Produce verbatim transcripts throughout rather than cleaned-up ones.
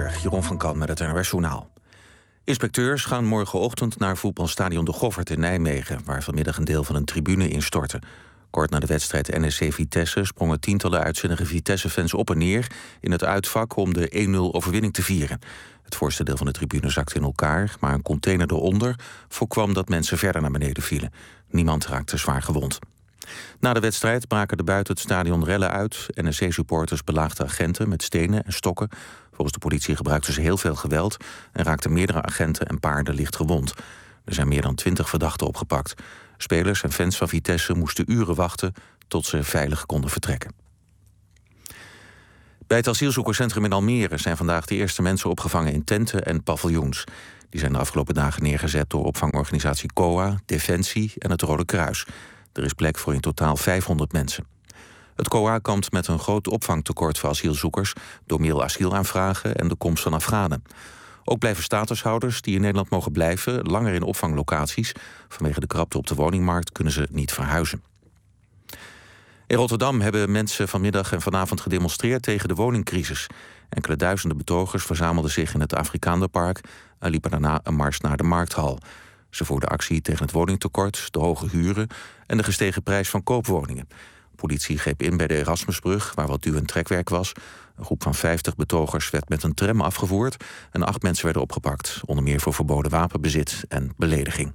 uur, Jeroen van Kan met het N O S-journaal. Inspecteurs gaan morgenochtend naar voetbalstadion De Goffert in Nijmegen, waar vanmiddag een deel van een tribune instortte. Kort na de wedstrijd N E C Vitesse sprongen tientallen uitzinnige Vitesse-fans op en neer in het uitvak om de één nul overwinning te vieren. Het voorste deel van de tribune zakte in elkaar, maar een container eronder voorkwam dat mensen verder naar beneden vielen. Niemand raakte zwaar gewond. Na de wedstrijd braken er buiten het stadion rellen uit. N E C-supporters belaagden agenten met stenen en stokken. Volgens de politie gebruikten ze heel veel geweld en raakten meerdere agenten en paarden licht gewond. Er zijn meer dan twintig verdachten opgepakt. Spelers en fans van Vitesse moesten uren wachten tot ze veilig konden vertrekken. Bij het asielzoekerscentrum in Almere zijn vandaag de eerste mensen opgevangen in tenten en paviljoens. Die zijn de afgelopen dagen neergezet door opvangorganisatie C O A, Defensie en het Rode Kruis. Er is plek voor in totaal vijfhonderd mensen. Het C O A kampt met een groot opvangtekort voor asielzoekers door meer asielaanvragen en de komst van Afghanen. Ook blijven statushouders die in Nederland mogen blijven langer in opvanglocaties. Vanwege de krapte op de woningmarkt kunnen ze niet verhuizen. In Rotterdam hebben mensen vanmiddag en vanavond gedemonstreerd tegen de woningcrisis. Enkele duizenden betogers verzamelden zich in het Afrikaanderpark en liepen daarna een mars naar de Markthal. Ze voerden actie tegen het woningtekort, de hoge huren en de gestegen prijs van koopwoningen. Politie greep in bij de Erasmusbrug, waar wat duw- en trekwerk was. Een groep van vijftig betogers werd met een tram afgevoerd en acht mensen werden opgepakt, onder meer voor verboden wapenbezit en belediging.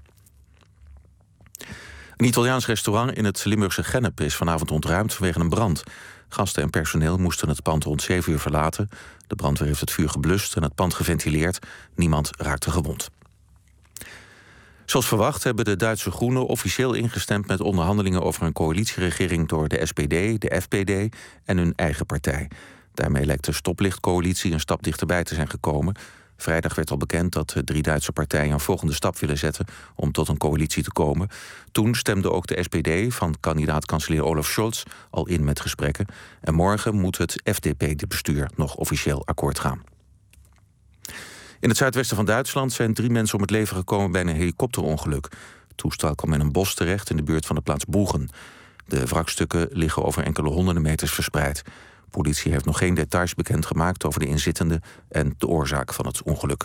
Een Italiaans restaurant in het Limburgse Gennep is vanavond ontruimd vanwege een brand. Gasten en personeel moesten het pand rond zeven uur verlaten. De brandweer heeft het vuur geblust en het pand geventileerd. Niemand raakte gewond. Zoals verwacht hebben de Duitse Groenen officieel ingestemd met onderhandelingen over een coalitieregering door de S P D, de F P D en hun eigen partij. Daarmee lijkt de stoplichtcoalitie een stap dichterbij te zijn gekomen. Vrijdag werd al bekend dat de drie Duitse partijen een volgende stap willen zetten om tot een coalitie te komen. Toen stemde ook de S P D van kandidaat-kanselier Olaf Scholz al in met gesprekken. En morgen moet het F D P-bestuur nog officieel akkoord gaan. In het zuidwesten van Duitsland zijn drie mensen om het leven gekomen bij een helikopterongeluk. Het toestel kwam in een bos terecht in de buurt van de plaats Boegen. De wrakstukken liggen over enkele honderden meters verspreid. De politie heeft nog geen details bekendgemaakt over de inzittenden en de oorzaak van het ongeluk.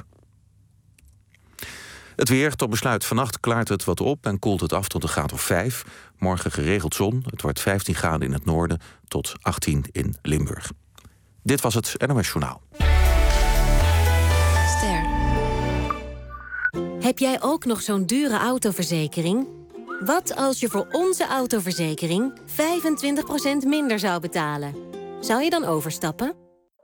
Het weer, tot besluit vannacht klaart het wat op en koelt het af tot een graad of vijf. Morgen geregeld zon, het wordt vijftien graden in het noorden tot achttien in Limburg. Dit was het N O S-journaal. Heb jij ook nog zo'n dure autoverzekering? Wat als je voor onze autoverzekering vijfentwintig procent minder zou betalen? Zou je dan overstappen?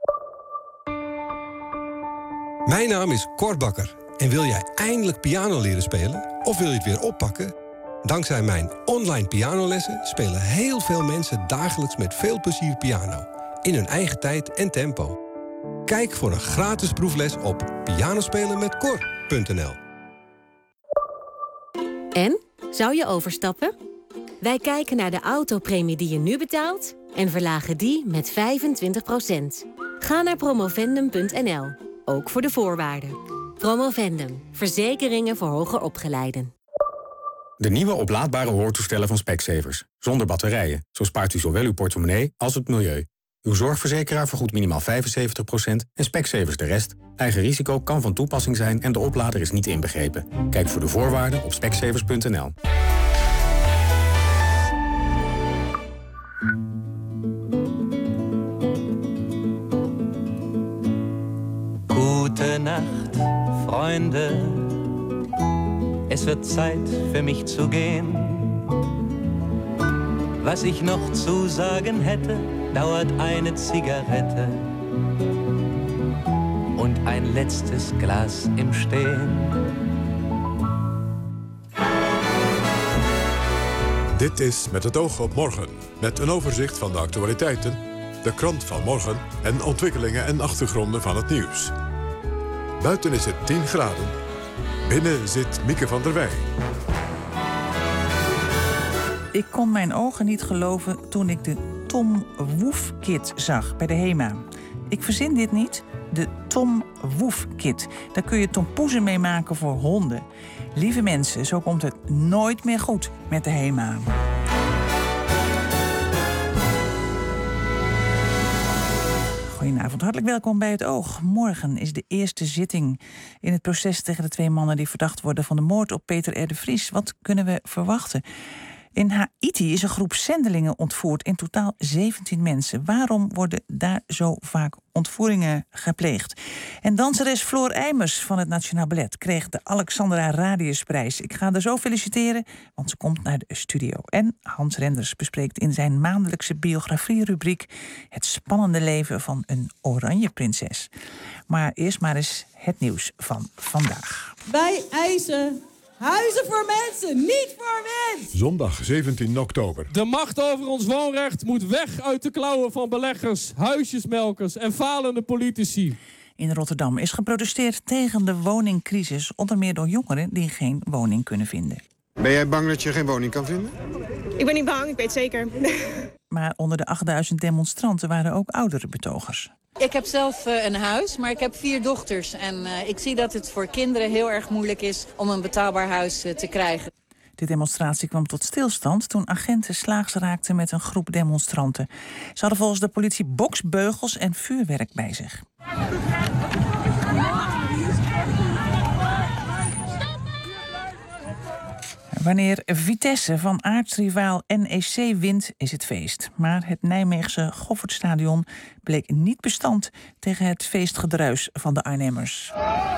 Mijn naam is Cor Bakker. En wil jij eindelijk piano leren spelen? Of wil je het weer oppakken? Dankzij mijn online pianolessen spelen heel veel mensen dagelijks met veel plezier piano. In hun eigen tijd en tempo. Kijk voor een gratis proefles op pianospelenmetcor punt n l. En? Zou je overstappen? Wij kijken naar de autopremie die je nu betaalt en verlagen die met vijfentwintig procent. Ga naar promovendum punt n l, ook voor de voorwaarden. Promovendum, verzekeringen voor hoger opgeleiden. De nieuwe oplaadbare hoortoestellen van Specsavers. Zonder batterijen. Zo spaart u zowel uw portemonnee als het milieu. Uw zorgverzekeraar vergoedt minimaal vijfenzeventig procent en Specsavers de rest. Eigen risico kan van toepassing zijn en de oplader is niet inbegrepen. Kijk voor de voorwaarden op specsavers punt n l. Gute Nacht, Freunde. Es wird Zeit für mich zu gehen. Was ich noch zu sagen hätte, dauert eine Zigarette und ein letztes Glas im Stehen. Dit is Met het oog op morgen, met een overzicht van de actualiteiten, de krant van morgen en ontwikkelingen en achtergronden van het nieuws. Buiten is het tien graden. Binnen zit Mieke van der Wij. Ik kon mijn ogen niet geloven toen ik de Tom Woof Kit zag bij de HEMA. Ik verzin dit niet, de Tom Woof Kit. Daar kun je tompoezen mee maken voor honden. Lieve mensen, zo komt het nooit meer goed met de HEMA. Goedenavond, hartelijk welkom bij Het Oog. Morgen is de eerste zitting in het proces tegen de twee mannen die verdacht worden van de moord op Peter R. de Vries. Wat kunnen we verwachten? In Haiti is een groep zendelingen ontvoerd, in totaal zeventien mensen. Waarom worden daar zo vaak ontvoeringen gepleegd? En danseres Floor Eimers van het Nationaal Ballet kreeg de Alexandra Radiusprijs. Ik ga haar zo feliciteren, want ze komt naar de studio. En Hans Renders bespreekt in zijn maandelijkse biografie-rubriek het spannende leven van een oranje prinses. Maar eerst maar eens het nieuws van vandaag. Wij eisen huizen voor mensen, niet voor mensen. Zondag zeventien oktober. De macht over ons woonrecht moet weg uit de klauwen van beleggers, huisjesmelkers en falende politici. In Rotterdam is geprotesteerd tegen de woningcrisis, onder meer door jongeren die geen woning kunnen vinden. Ben jij bang dat je geen woning kan vinden? Ik ben niet bang, ik weet zeker. Maar onder de achtduizend demonstranten waren ook oudere betogers. Ik heb zelf uh, een huis, maar ik heb vier dochters. En uh, ik zie dat het voor kinderen heel erg moeilijk is om een betaalbaar huis uh, te krijgen. De demonstratie kwam tot stilstand toen agenten slaags raakten met een groep demonstranten. Ze hadden volgens de politie boksbeugels en vuurwerk bij zich. Wanneer Vitesse van aartsrivaal N E C wint, is het feest. Maar het Nijmeegse Goffertstadion bleek niet bestand tegen het feestgedruis van de Arnhemmers.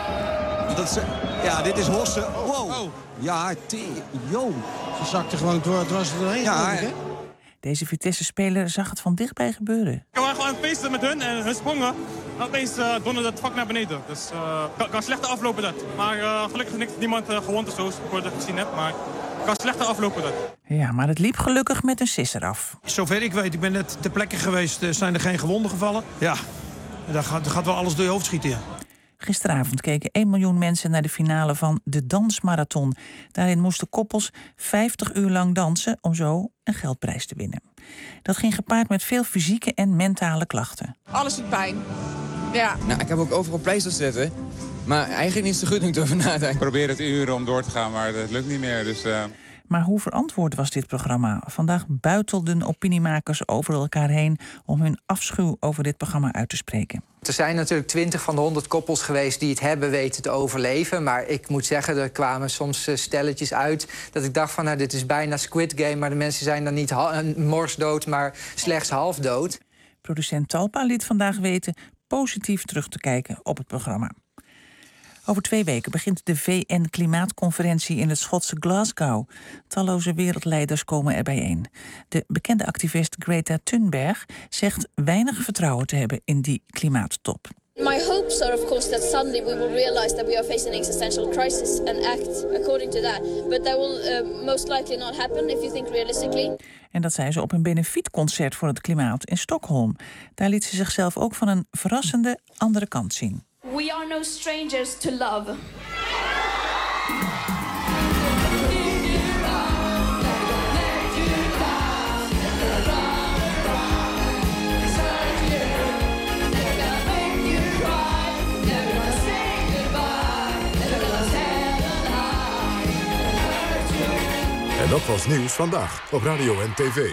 Dat is, ja, dit is Hossen. Wow. Oh. Ja, yo. Ze zakte gewoon door. Het was er doorheen. Ja, ik, hè? Deze Vitesse-speler zag het van dichtbij gebeuren. Ik was gewoon feesten met hun en hun sprongen. En opeens uh, donderde het vak naar beneden. Dus uh, kan, kan slechter aflopen dat. Maar uh, gelukkig is niemand uh, gewond of zo, zoals ik het gezien heb. Maar kan slechter aflopen dat. Ja, maar het liep gelukkig met een sisser af. Zover ik weet, ik ben net ter plekke geweest, uh, zijn er geen gewonden gevallen. Ja, daar gaat, daar gaat wel alles door je hoofd schieten, ja. Gisteravond keken één miljoen mensen naar de finale van de Dansmarathon. Daarin moesten koppels vijftig uur lang dansen om zo een geldprijs te winnen. Dat ging gepaard met veel fysieke en mentale klachten. Alles doet pijn. Ja. Nou, ik heb ook overal pleisters zitten. Maar eigenlijk niet zo goed om te over nadenken. Ik probeer het uren om door te gaan, maar dat lukt niet meer. Dus, uh... Maar hoe verantwoord was dit programma? Vandaag buitelden opiniemakers over elkaar heen om hun afschuw over dit programma uit te spreken. Er zijn natuurlijk twintig van de honderd koppels geweest die het hebben weten te overleven. Maar ik moet zeggen, er kwamen soms stelletjes uit dat ik dacht van, nou, dit is bijna Squid Game. Maar de mensen zijn dan niet ha- morsdood, maar slechts half dood. Producent Talpa liet vandaag weten positief terug te kijken op het programma. Over twee weken begint de V N-klimaatconferentie in het Schotse Glasgow. Talloze wereldleiders komen er bijeen. De bekende activist Greta Thunberg zegt weinig vertrouwen te hebben in die klimaattop. My hopes are of course that suddenly we will realize that we are facing an existential crisis and act according to that. But that will uh, most likely not happen if you think realistically. En dat zei ze op een benefietconcert voor het klimaat in Stockholm. Daar liet ze zichzelf ook van een verrassende andere kant zien. We are no strangers to love. En dat was Nieuws Vandaag op radio en tv.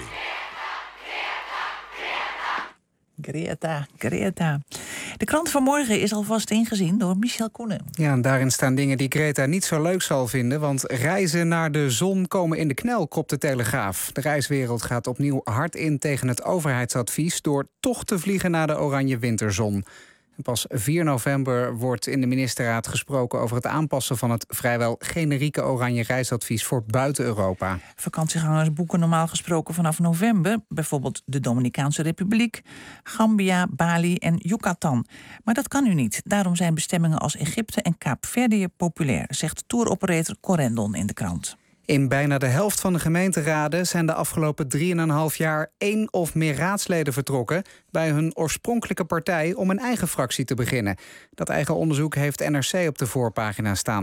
Greta, Greta. De krant van morgen is alvast ingezien door Michel Koenen. Ja, en daarin staan dingen die Greta niet zo leuk zal vinden, want reizen naar de zon komen in de knel, kopt de Telegraaf. De reiswereld gaat opnieuw hard in tegen het overheidsadvies door toch te vliegen naar de oranje winterzon. Pas vier november wordt in de ministerraad gesproken over het aanpassen van het vrijwel generieke oranje reisadvies voor buiten Europa. Vakantiegangers boeken normaal gesproken vanaf november, bijvoorbeeld de Dominicaanse Republiek, Gambia, Bali en Yucatan. Maar dat kan nu niet. Daarom zijn bestemmingen als Egypte en Kaapverdië populair, zegt touroperator Corendon in de krant. In bijna de helft van de gemeenteraden zijn de afgelopen drieënhalf jaar één of meer raadsleden vertrokken bij hun oorspronkelijke partij om een eigen fractie te beginnen. Dat eigen onderzoek heeft N R C op de voorpagina staan.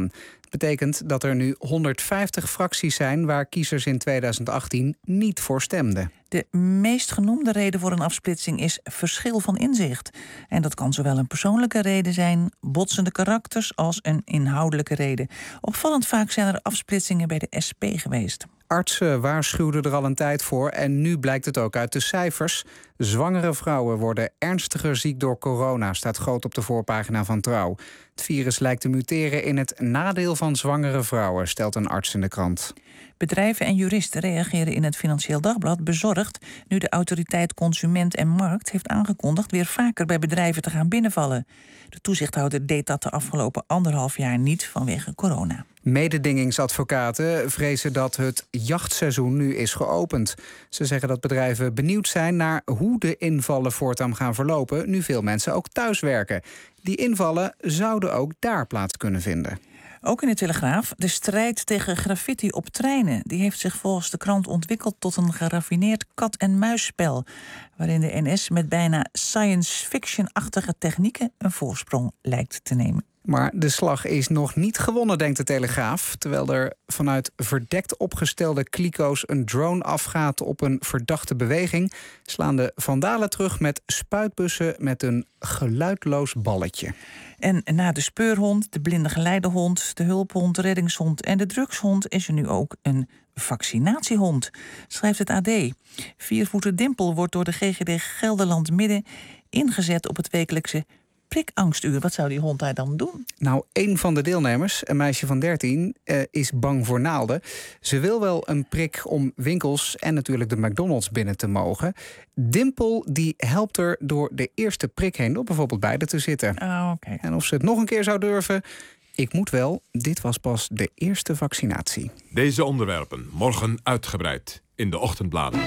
Het betekent dat er nu honderdvijftig fracties zijn waar kiezers in tweeduizend achttien niet voor stemden. De meest genoemde reden voor een afsplitsing is verschil van inzicht. En dat kan zowel een persoonlijke reden zijn, botsende karakters, als een inhoudelijke reden. Opvallend vaak zijn er afsplitsingen bij de S P geweest. Artsen waarschuwden er al een tijd voor en nu blijkt het ook uit de cijfers. Zwangere vrouwen worden ernstiger ziek door corona, staat groot op de voorpagina van Trouw. Het virus lijkt te muteren in het nadeel van zwangere vrouwen, stelt een arts in de krant. Bedrijven en juristen reageren in het Financieel Dagblad bezorgd nu de autoriteit Consument en Markt heeft aangekondigd weer vaker bij bedrijven te gaan binnenvallen. De toezichthouder deed dat de afgelopen anderhalf jaar niet vanwege corona. Mededingingsadvocaten vrezen dat het jachtseizoen nu is geopend. Ze zeggen dat bedrijven benieuwd zijn naar hoe de invallen voortaan gaan verlopen, nu veel mensen ook thuiswerken. Die invallen zouden ook daar plaats kunnen vinden. Ook in de Telegraaf, de strijd tegen graffiti op treinen. Die heeft zich volgens de krant ontwikkeld tot een geraffineerd kat-en-muisspel, waarin de N S met bijna science-fiction-achtige technieken een voorsprong lijkt te nemen. Maar de slag is nog niet gewonnen, denkt de Telegraaf. Terwijl er vanuit verdekt opgestelde kliko's een drone afgaat op een verdachte beweging, slaan de vandalen terug met spuitbussen met een geluidloos balletje. En na de speurhond, de blinde geleidehond, de hulphond, de reddingshond en de drugshond is er nu ook een vaccinatiehond, schrijft het A D. Viervoeter Dimpel wordt door de G G D Gelderland Midden ingezet op het wekelijkse prikangstuur. Wat zou die hond daar dan doen? Nou, een van de deelnemers, een meisje van dertien, uh, is bang voor naalden. Ze wil wel een prik om winkels en natuurlijk de McDonald's binnen te mogen. Dimpel die helpt er door de eerste prik heen, door bijvoorbeeld bij te zitten. Oh, okay. En of ze het nog een keer zou durven, ik moet wel, dit was pas de eerste vaccinatie. Deze onderwerpen morgen uitgebreid in de ochtendbladen.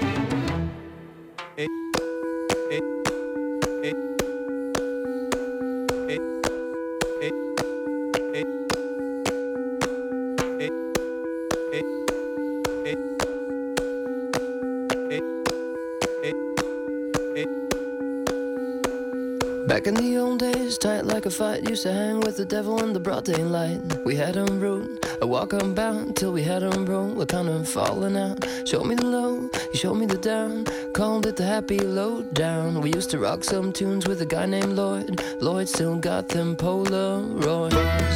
Back in the old days, tight like a fight, used to hang with the devil in the broad daylight. We had him rude, a walk unbound, till we had him roll, we're kind of falling out. Showed me the low, he showed me the down, called it the happy low down. We used to rock some tunes with a guy named Lloyd, Lloyd still got them Polaroids.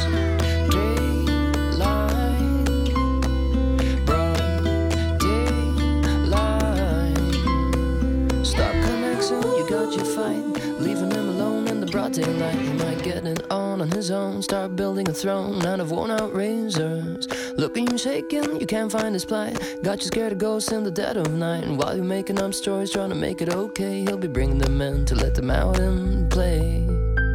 Daylight, he might get it on on his own, start building a throne out of worn-out razors. Look at you shaking, you can't find his plight. Got you scared of ghosts in the dead of night. And while you're making up stories, trying to make it okay, he'll be bringing them in to let them out and play.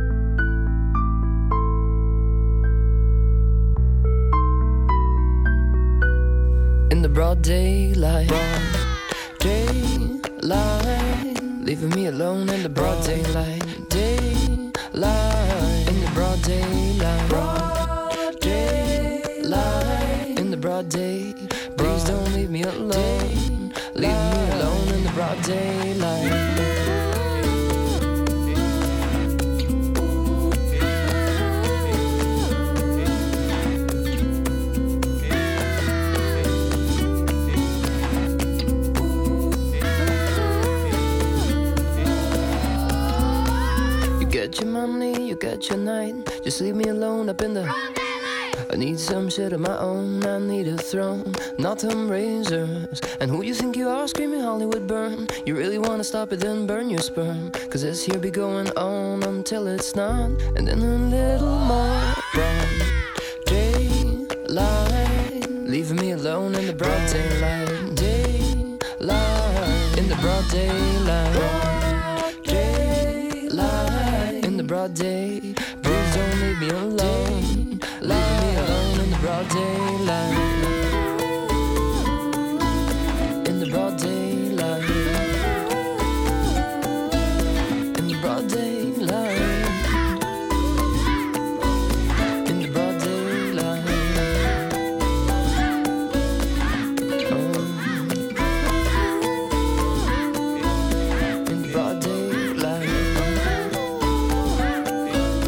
In the broad daylight, broad daylight, leaving me alone in the broad daylight. Daylight, in the broad daylight, broad daylight, in the broad day. Please don't leave me alone, leave me alone in the broad daylight. Get your money, you get your night. Just leave me alone up in the I need some shit of my own, I need a throne, not them razors. And who you think you are, screaming Hollywood burn? You really wanna stop it, then burn your sperm. Cause this here be going on until it's not. And then a little more broad daylight, leaving me alone in the broad daylight. Daylight, in the broad daylight. Daylight, in the broad day. Please don't leave me alone, leave me alone in the broad daylight. In the broad daylight. In the broad daylight. In the broad daylight. Oh. In the broad daylight.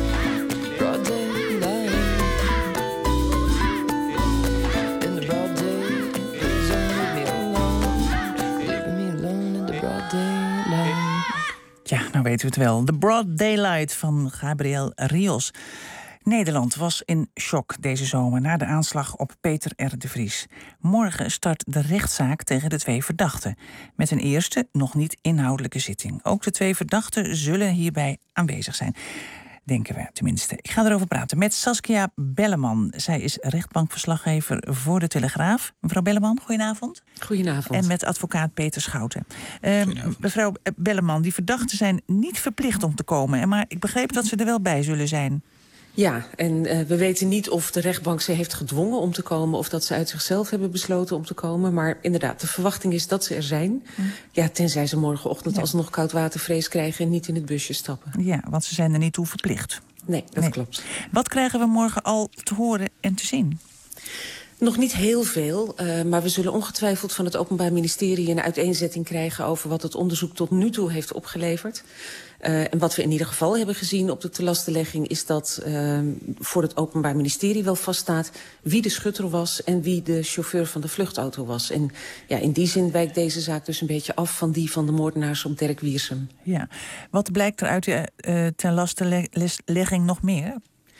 weten we het wel. The Broad Daylight van Gabriel Rios. Nederland was in shock deze zomer na de aanslag op Peter R. de Vries. Morgen start de rechtszaak tegen de twee verdachten. Met een eerste, nog niet inhoudelijke zitting. Ook de twee verdachten zullen hierbij aanwezig zijn. Denken we tenminste. Ik ga erover praten met Saskia Belleman. Zij is rechtbankverslaggever voor de Telegraaf. Mevrouw Belleman, goedenavond. Goedenavond. En met advocaat Peter Schouten. Uh, mevrouw Belleman, die verdachten zijn niet verplicht om te komen. Maar ik begreep dat ze er wel bij zullen zijn. Ja, en uh, we weten niet of de rechtbank ze heeft gedwongen om te komen... of dat ze uit zichzelf hebben besloten om te komen. Maar inderdaad, de verwachting is dat ze er zijn. Hm. Ja, tenzij ze morgenochtend ja. alsnog koudwatervrees krijgen... en niet in het busje stappen. Ja, want ze zijn er niet toe verplicht. Nee, dat nee. klopt. Wat krijgen we morgen al te horen en te zien? Nog niet heel veel, uh, maar we zullen ongetwijfeld van het Openbaar Ministerie... een uiteenzetting krijgen over wat het onderzoek tot nu toe heeft opgeleverd. Uh, en wat we in ieder geval hebben gezien op de telastenlegging... is dat uh, voor het Openbaar Ministerie wel vaststaat... wie de schutter was en wie de chauffeur van de vluchtauto was. En ja, in die zin wijkt deze zaak dus een beetje af... van die van de moordenaars op Dirk Wiersum. Ja. Wat blijkt er uit de uh, telastenlegging nog meer?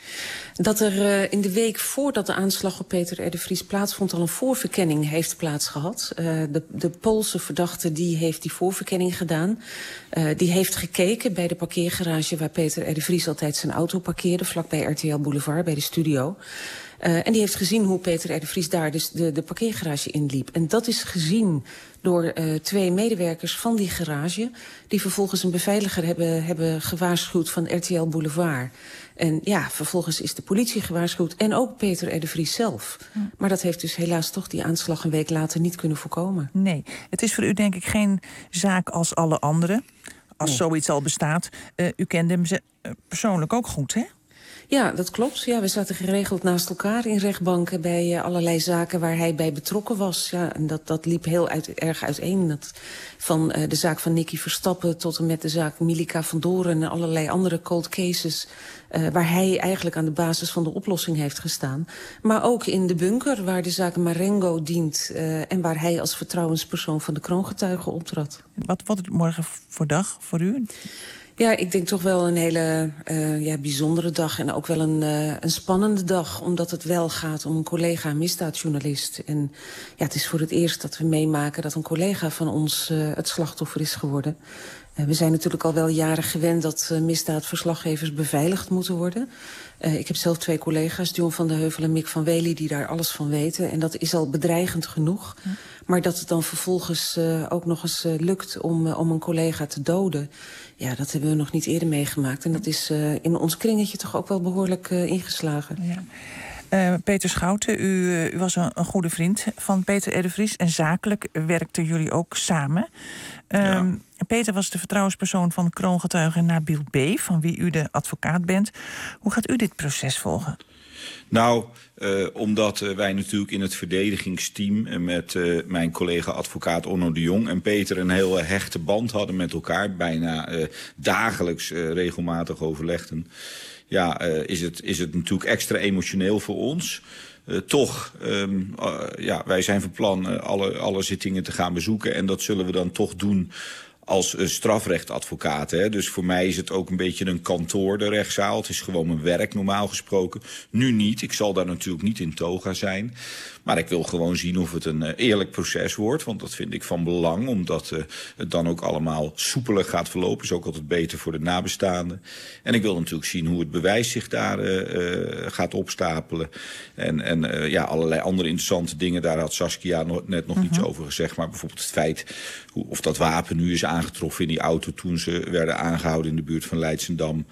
Dat er uh, in de week voordat de aanslag op Peter R. de Vries plaatsvond... al een voorverkenning heeft plaatsgehad. Uh, de, de Poolse verdachte die heeft die voorverkenning gedaan. Uh, die heeft gekeken bij de parkeergarage... waar Peter R. de Vries altijd zijn auto parkeerde... vlakbij R T L Boulevard, bij de studio. Uh, en die heeft gezien hoe Peter R. de Vries daar dus de, de parkeergarage inliep. En dat is gezien door uh, twee medewerkers van die garage... die vervolgens een beveiliger hebben, hebben gewaarschuwd van R T L Boulevard. En ja, vervolgens is de politie gewaarschuwd en ook Peter R. de Vries zelf. Ja. Maar dat heeft dus helaas toch die aanslag een week later niet kunnen voorkomen. Nee, het is voor u denk ik geen zaak als alle andere, als nee. zoiets al bestaat. Uh, u kende hem ze, uh, persoonlijk ook goed, hè? Ja, dat klopt. Ja, we zaten geregeld naast elkaar in rechtbanken... bij uh, allerlei zaken waar hij bij betrokken was. Ja, en dat, dat liep heel uit, erg uiteen. Dat, van uh, de zaak van Nicky Verstappen tot en met de zaak Milica van Doren... en allerlei andere cold cases... Uh, waar hij eigenlijk aan de basis van de oplossing heeft gestaan. Maar ook in de bunker, waar de zaak Marengo dient... Uh, en waar hij als vertrouwenspersoon van de kroongetuigen optrad. Wat wordt het morgen voor dag voor u? Ja, ik denk toch wel een hele uh, ja, bijzondere dag en ook wel een, uh, een spannende dag. Omdat het wel gaat om een collega misdaadjournalist. En ja, het is voor het eerst dat we meemaken dat een collega van ons uh, het slachtoffer is geworden. Uh, we zijn natuurlijk al wel jaren gewend dat uh, misdaadverslaggevers beveiligd moeten worden. Uh, ik heb zelf twee collega's, John van de Heuvel en Mick van Wely, die daar alles van weten. En dat is al bedreigend genoeg. Ja. Maar dat het dan vervolgens uh, ook nog eens uh, lukt om, uh, om een collega te doden... ja, dat hebben we nog niet eerder meegemaakt. En dat is uh, in ons kringetje toch ook wel behoorlijk uh, ingeslagen. Ja. Uh, Peter Schouten, u, uh, u was een, een goede vriend van Peter R. de Vries... en zakelijk werkten jullie ook samen. Uh, ja. Peter was de vertrouwenspersoon van kroongetuige Nabil B., van wie u de advocaat bent. Hoe gaat u dit proces volgen? Nou, uh, omdat uh, wij natuurlijk in het verdedigingsteam... Uh, met uh, mijn collega-advocaat Onno de Jong en Peter... een heel uh, hechte band hadden met elkaar. Bijna uh, dagelijks uh, regelmatig overlegden. Ja, uh, is, het, is het natuurlijk extra emotioneel voor ons... Uh, toch, um, uh, ja, wij zijn van plan uh, alle, alle zittingen te gaan bezoeken... en dat zullen we dan toch doen als uh, strafrechtadvocaat. Hè. Dus voor mij is het ook een beetje een kantoor, de rechtszaal. Het is gewoon mijn werk, normaal gesproken. Nu niet, ik zal daar natuurlijk niet in toga zijn. Maar ik wil gewoon zien of het een uh, eerlijk proces wordt. Want dat vind ik van belang, omdat uh, het dan ook allemaal soepeler gaat verlopen. Is ook altijd beter voor de nabestaanden. En ik wil natuurlijk zien hoe het bewijs zich daar uh, uh, gaat opstapelen. En, en uh, ja, allerlei andere interessante dingen. Daar had Saskia no- net nog uh-huh. iets over gezegd. Maar bijvoorbeeld het feit hoe, of dat wapen nu is aangetroffen in die auto... toen ze werden aangehouden in de buurt van Leidschendam.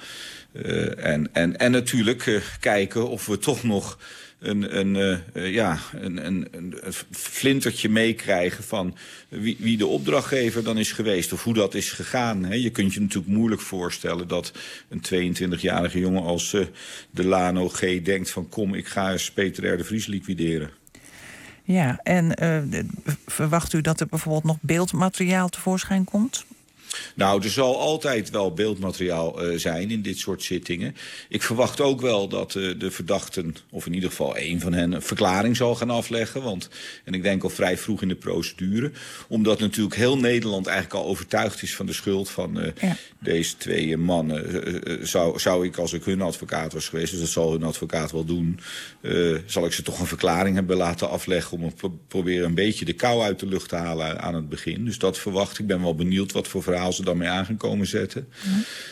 Uh, en, en, en natuurlijk uh, kijken of we toch nog... Een, een, uh, ja, een, een, een flintertje meekrijgen van wie, wie de opdrachtgever dan is geweest... of hoe dat is gegaan. Hè. Je kunt je natuurlijk moeilijk voorstellen dat een tweeëntwintigjarige jongen als uh, Delano G. denkt van... kom, ik ga eens Peter R. de Vries liquideren. Ja, en uh, verwacht u dat er bijvoorbeeld nog beeldmateriaal tevoorschijn komt? Nou, er zal altijd wel beeldmateriaal uh, zijn in dit soort zittingen. Ik verwacht ook wel dat uh, de verdachten, of in ieder geval één van hen, een verklaring zal gaan afleggen. Want, en ik denk al vrij vroeg in de procedure. Omdat natuurlijk heel Nederland eigenlijk al overtuigd is van de schuld van uh, ja. deze twee mannen. Uh, uh, zou, zou ik, als ik hun advocaat was geweest, dus dat zal hun advocaat wel doen, uh, zal ik ze toch een verklaring hebben laten afleggen om een pro proberen een beetje de kou uit de lucht te halen aan het begin. Dus dat verwacht ik. Ik ben wel benieuwd wat voor verhaal ze dan mee aan gaan komen zetten. Ja.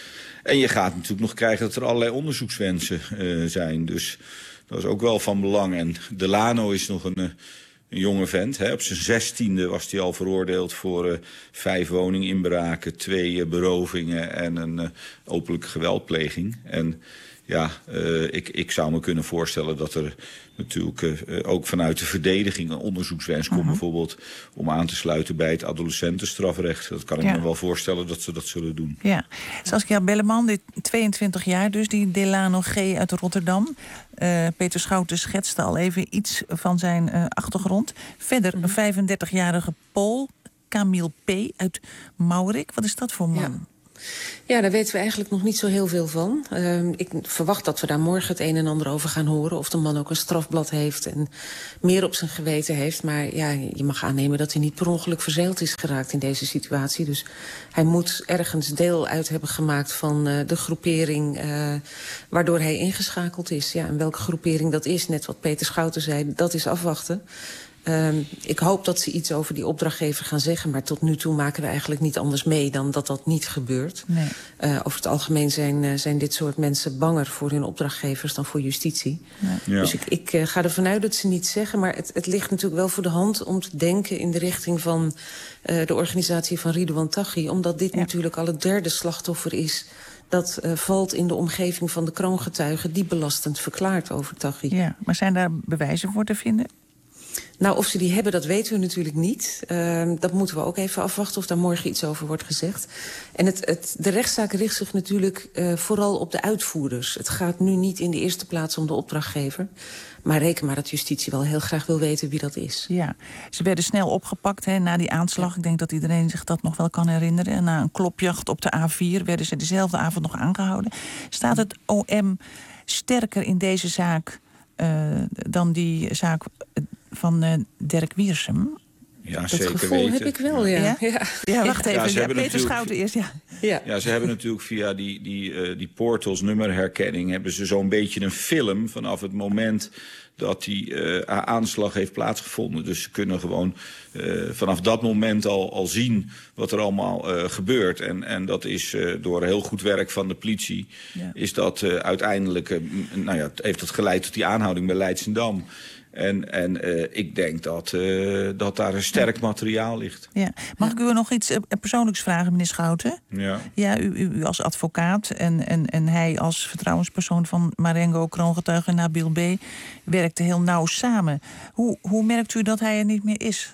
En je gaat natuurlijk nog krijgen dat er allerlei onderzoekswensen uh, zijn. Dus dat is ook wel van belang. En Delano is nog een, een jonge vent. Hè. Op zijn zestiende was hij al veroordeeld voor uh, vijf woninginbraken, twee uh, berovingen en een uh, openlijke geweldpleging. En ja, uh, ik, ik zou me kunnen voorstellen dat er natuurlijk uh, ook vanuit de verdediging een onderzoekswens komt. Uh-huh. Bijvoorbeeld om aan te sluiten bij het adolescentenstrafrecht. Dat kan ik ja. me wel voorstellen dat ze dat zullen doen. Ja, Saskia Belleman, dit tweeëntwintig jaar dus, die Delano G. uit Rotterdam. Uh, Peter Schouten schetste al even iets van zijn uh, achtergrond. Verder een vijfendertigjarige Pool, Camille P. uit Maurik. Wat is dat voor man? Ja. Ja, daar weten we eigenlijk nog niet zo heel veel van. Uh, ik verwacht dat we daar morgen het een en ander over gaan horen. Of de man ook een strafblad heeft en meer op zijn geweten heeft. Maar ja, je mag aannemen dat hij niet per ongeluk verzeild is geraakt in deze situatie. Dus hij moet ergens deel uit hebben gemaakt van uh, de groepering uh, waardoor hij ingeschakeld is. Ja, en welke groepering dat is, net wat Peter Schouten zei, dat is afwachten. Uh, ik hoop dat ze iets over die opdrachtgever gaan zeggen, maar tot nu toe maken we eigenlijk niet anders mee dan dat dat niet gebeurt. Nee. Uh, over het algemeen zijn, uh, zijn dit soort mensen banger voor hun opdrachtgevers dan voor justitie. Ja. Ja. Dus ik, ik uh, ga ervan uit dat ze niets zeggen, maar het, het ligt natuurlijk wel voor de hand om te denken in de richting van uh, de organisatie van Ridouan Taghi, omdat dit ja. natuurlijk al het derde slachtoffer is dat uh, valt in de omgeving van de kroongetuige die belastend verklaart over Taghi. Ja, maar zijn daar bewijzen voor te vinden? Nou, of ze die hebben, dat weten we natuurlijk niet. Uh, dat moeten we ook even afwachten of daar morgen iets over wordt gezegd. En het, het, de rechtszaak richt zich natuurlijk uh, vooral op de uitvoerders. Het gaat nu niet in de eerste plaats om de opdrachtgever. Maar reken maar dat justitie wel heel graag wil weten wie dat is. Ja, ze werden snel opgepakt hè, na die aanslag. Ja. Ik denk dat iedereen zich dat nog wel kan herinneren. En na een klopjacht op de A vier werden ze dezelfde avond nog aangehouden. Staat het O M sterker in deze zaak uh, dan die zaak van uh, Dirk Wiersum? Ja, dat zeker gevoel weten. heb ik wel, ja. Ja, ja. ja wacht even. Ja, ja, Peter Schouten eerst, ja. Ja. ja, ze hebben natuurlijk via die, die, uh, die portals, nummerherkenning, hebben ze zo'n beetje een film vanaf het moment dat die uh, aanslag heeft plaatsgevonden. Dus ze kunnen gewoon uh, vanaf dat moment al, al zien wat er allemaal uh, gebeurt. En, en dat is uh, door heel goed werk van de politie, ja. is dat uh, uiteindelijk, uh, nou ja, heeft dat geleid tot die aanhouding bij Leidschendam. En, en uh, ik denk dat, uh, dat daar een sterk materiaal ligt. Ja. Mag ik u nog iets uh, persoonlijks vragen, meneer Schouten? Ja. Ja, u, u, u als advocaat en, en, en hij als vertrouwenspersoon van Marengo, kroongetuige en Nabil B. werkten heel nauw samen. Hoe, hoe merkt u dat hij er niet meer is?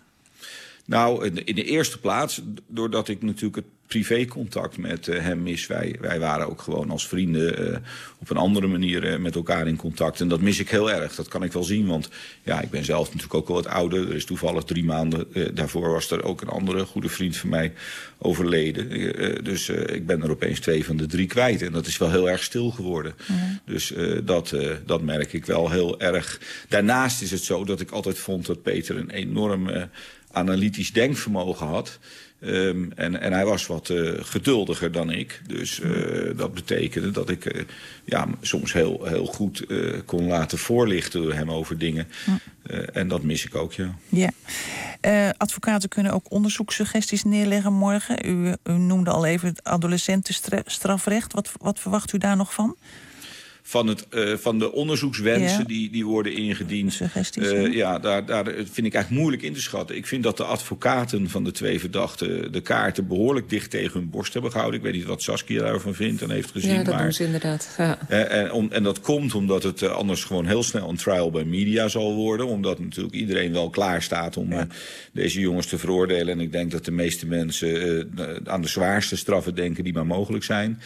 Nou, in de, in de eerste plaats, doordat ik natuurlijk het privécontact met uh, hem mis. Wij, wij waren ook gewoon als vrienden uh, op een andere manier uh, met elkaar in contact. En dat mis ik heel erg. Dat kan ik wel zien, want ja, ik ben zelf natuurlijk ook wel wat ouder. Er is toevallig drie maanden uh, daarvoor was er ook een andere goede vriend van mij overleden. Uh, dus uh, ik ben er opeens twee van de drie kwijt. En dat is wel heel erg stil geworden. Mm. Dus uh, dat, uh, dat merk ik wel heel erg. Daarnaast is het zo dat ik altijd vond dat Peter een enorm uh, analytisch denkvermogen had. Um, en, en hij was wat uh, geduldiger dan ik. Dus uh, dat betekende dat ik uh, ja, soms heel, heel goed uh, kon laten voorlichten door hem over dingen. Uh, en dat mis ik ook, ja. Ja. Uh, advocaten kunnen ook onderzoekssuggesties neerleggen morgen. U, u noemde al even het adolescentenstrafrecht. Wat, wat verwacht u daar nog van? Van, het, uh, van de onderzoekswensen ja. die, die worden ingediend. Uh, ja, daar, daar vind ik eigenlijk moeilijk in te schatten. Ik vind dat de advocaten van de twee verdachten de kaarten behoorlijk dicht tegen hun borst hebben gehouden. Ik weet niet wat Saskia daarvan vindt en heeft gezien. Ja, dat maar, doen ze inderdaad. Ja. Uh, en, om, en dat komt omdat het uh, anders gewoon heel snel een trial by media zal worden. Omdat natuurlijk iedereen wel klaar staat om ja. uh, deze jongens te veroordelen. En ik denk dat de meeste mensen uh, aan de zwaarste straffen denken die maar mogelijk zijn.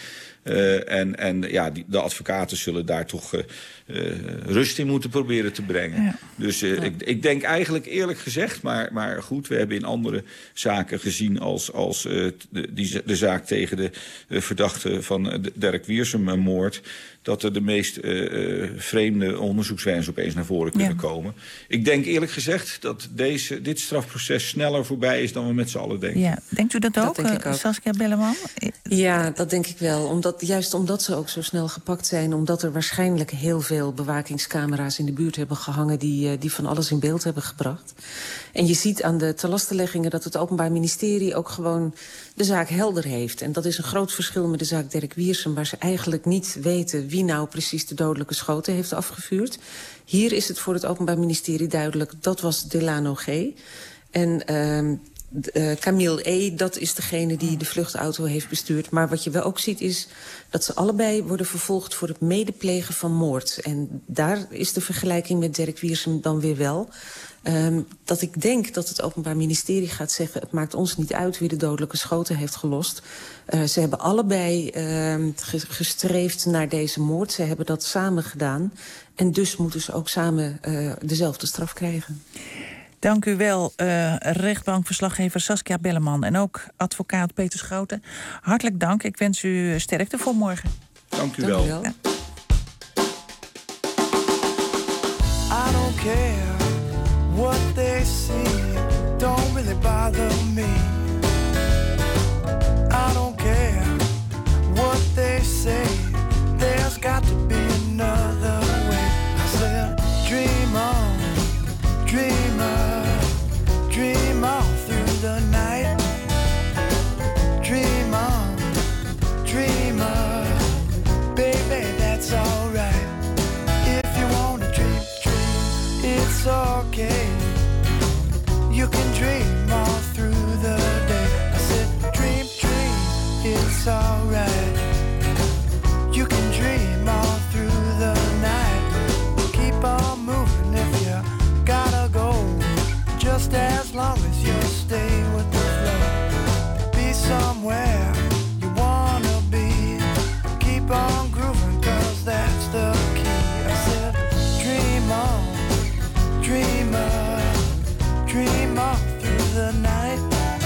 Uh, en en ja, die, de advocaten zullen daar toch uh, uh, rust in moeten proberen te brengen. Ja. Dus uh, ja. ik, ik denk eigenlijk eerlijk gezegd, maar, maar goed, we hebben in andere zaken gezien als, als uh, de, die, de zaak tegen de uh, verdachte van de Derek Wiersum-moord, dat er de meest uh, uh, vreemde onderzoekswijzen opeens naar voren kunnen ja. komen. Ik denk eerlijk gezegd dat deze, dit strafproces sneller voorbij is dan we met z'n allen denken. Ja. Denkt u dat, dat ook, uh, ook, Saskia Belleman? Ja, dat denk ik wel. Omdat, juist omdat ze ook zo snel gepakt zijn, omdat er waarschijnlijk heel veel bewakingscamera's in de buurt hebben gehangen die, uh, die van alles in beeld hebben gebracht. En je ziet aan de telastenleggingen dat het Openbaar Ministerie ook gewoon de zaak helder heeft. En dat is een groot verschil met de zaak Derek Wiersum, waar ze eigenlijk niet weten wie nou precies de dodelijke schoten heeft afgevuurd. Hier is het voor het Openbaar Ministerie duidelijk, dat was Delano G. En uh, uh, Camille E., dat is degene die de vluchtauto heeft bestuurd. Maar wat je wel ook ziet is dat ze allebei worden vervolgd voor het medeplegen van moord. En daar is de vergelijking met Derek Wiersum dan weer wel. Um, dat ik denk dat het Openbaar Ministerie gaat zeggen, het maakt ons niet uit wie de dodelijke schoten heeft gelost. Uh, ze hebben allebei uh, gestreefd naar deze moord. Ze hebben dat samen gedaan. En dus moeten ze ook samen uh, dezelfde straf krijgen. Dank u wel, uh, rechtbankverslaggever Saskia Belleman en ook advocaat Peter Schouten. Hartelijk dank. Ik wens u sterkte voor morgen. Dank u wel. Dank u wel. Ja. I don't care what they see, don't really bother me. I don't care what they say, there's got to be another way. I said, dream on, dream on, dream on through the night. Dream on, dream on, baby, that's alright. If you wanna dream, dream, it's okay. You can dream all through the day. I said, dream, dream, it's alright. You can dream all through the night. Keep on moving if you gotta go, just as long as you stay with the flow. Be somewhere you wanna be. Keep on grooving, cause that's the key. I said, dream on, dream on, dream on through the night.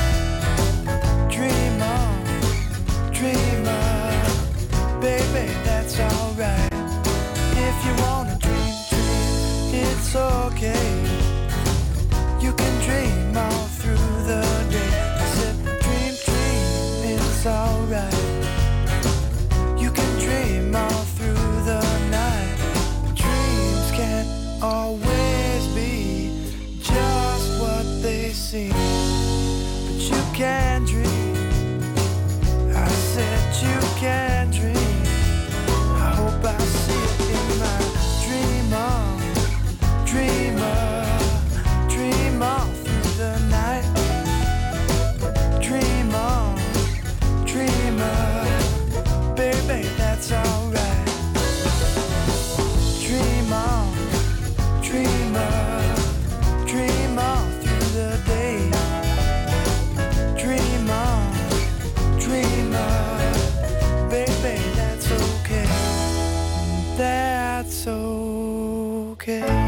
Dream on, dream on, baby, that's alright. If you wanna dream, dream, it's okay. You can dream all through the day. I said, dream, dream, it's alright. You can dream all through the night. Dreams can't always be just what they seem, but you can dream. I said you can dream. I hope I see it in my dream on, dream on, dream on through the night. Dream on, dream on, baby, that's alright. Dream on, dream on, dream on through the day. Dream on, dream on, baby, that's okay. That's okay.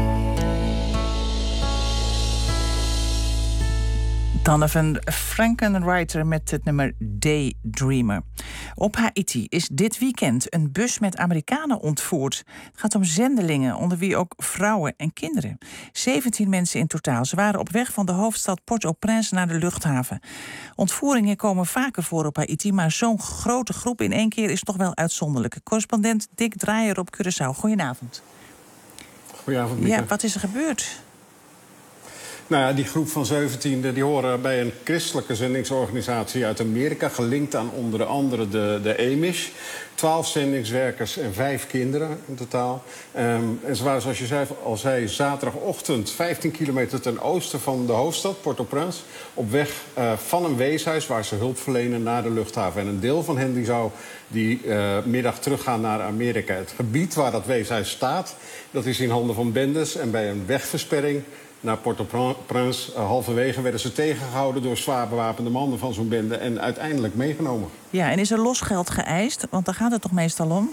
Donovan Frankenreiter met het nummer Daydreamer. Op Haiti is dit weekend een bus met Amerikanen ontvoerd. Het gaat om zendelingen, onder wie ook vrouwen en kinderen. zeventien mensen in totaal. Ze waren op weg van de hoofdstad Port-au-Prince naar de luchthaven. Ontvoeringen komen vaker voor op Haiti, maar zo'n grote groep in één keer is toch wel uitzonderlijk. Correspondent Dick Draaier op Curaçao. Goedenavond. Goedenavond, Mieke. Ja, wat is er gebeurd? Nou ja, die groep van zeventien die horen bij een christelijke zendingsorganisatie uit Amerika, gelinkt aan onder andere de, de Amish. Twaalf zendingswerkers en vijf kinderen in totaal. Um, en ze waren, zoals je zei, al zei, zaterdagochtend vijftien kilometer ten oosten van de hoofdstad, Port-au-Prince, op weg uh, van een weeshuis waar ze hulp verlenen naar de luchthaven. En een deel van hen die zou die uh, middag teruggaan naar Amerika. Het gebied waar dat weeshuis staat, dat is in handen van bendes. En bij een wegversperring naar Port-au-Prince. Uh, halverwege werden ze tegengehouden door zwaar bewapende mannen van zo'n bende en uiteindelijk meegenomen. Ja, en is er losgeld geëist? Want daar gaat het toch meestal om?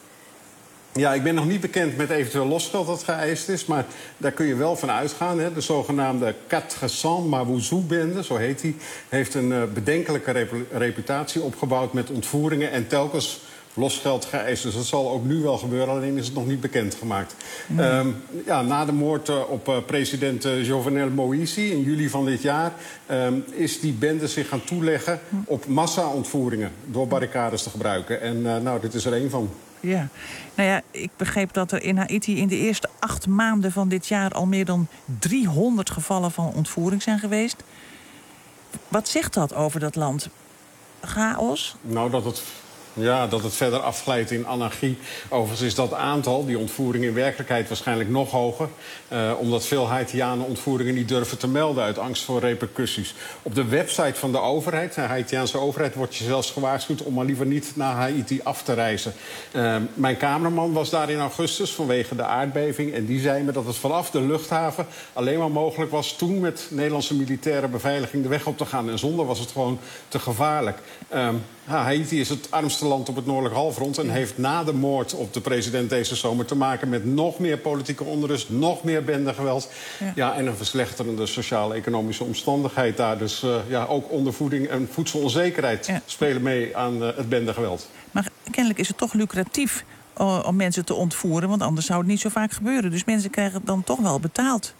Ja, ik ben nog niet bekend met eventueel losgeld dat geëist is, maar daar kun je wel van uitgaan. Hè. De zogenaamde Quatre Cents Mawuzu-bende, zo heet die, heeft een uh, bedenkelijke rep reputatie opgebouwd met ontvoeringen en telkens losgeld geëist. Dus dat zal ook nu wel gebeuren, alleen is het nog niet bekendgemaakt. Nee. Um, ja, na de moord uh, op uh, president uh, Jovenel Moïse in juli van dit jaar um, is die bende zich gaan toeleggen op massa-ontvoeringen door barricades te gebruiken. En uh, nou, dit is er één van. Ja, nou ja, ik begreep dat er in Haïti in de eerste acht maanden van dit jaar al meer dan driehonderd gevallen van ontvoering zijn geweest. Wat zegt dat over dat land? Chaos? Nou, dat het... Ja, dat het verder afglijdt in anarchie. Overigens is dat aantal, die ontvoeringen in werkelijkheid waarschijnlijk nog hoger. Uh, omdat veel Haitianen ontvoeringen niet durven te melden uit angst voor repercussies. Op de website van de overheid, de Haitiaanse overheid, wordt je zelfs gewaarschuwd om maar liever niet naar Haiti af te reizen. Uh, mijn cameraman was daar in augustus vanwege de aardbeving. En die zei me dat het vanaf de luchthaven alleen maar mogelijk was toen met Nederlandse militaire beveiliging de weg op te gaan. En zonder was het gewoon te gevaarlijk. Uh, Ja, Haiti is het armste land op het noordelijk halfrond en heeft na de moord op de president deze zomer te maken met nog meer politieke onrust, nog meer bendegeweld. Ja. Ja, en een verslechterende sociaal-economische omstandigheid daar. Dus uh, ja, ook ondervoeding en voedselonzekerheid ja. spelen mee aan uh, het bendegeweld. Maar kennelijk is het toch lucratief uh, om mensen te ontvoeren, want anders zou het niet zo vaak gebeuren. Dus mensen krijgen het dan toch wel betaald.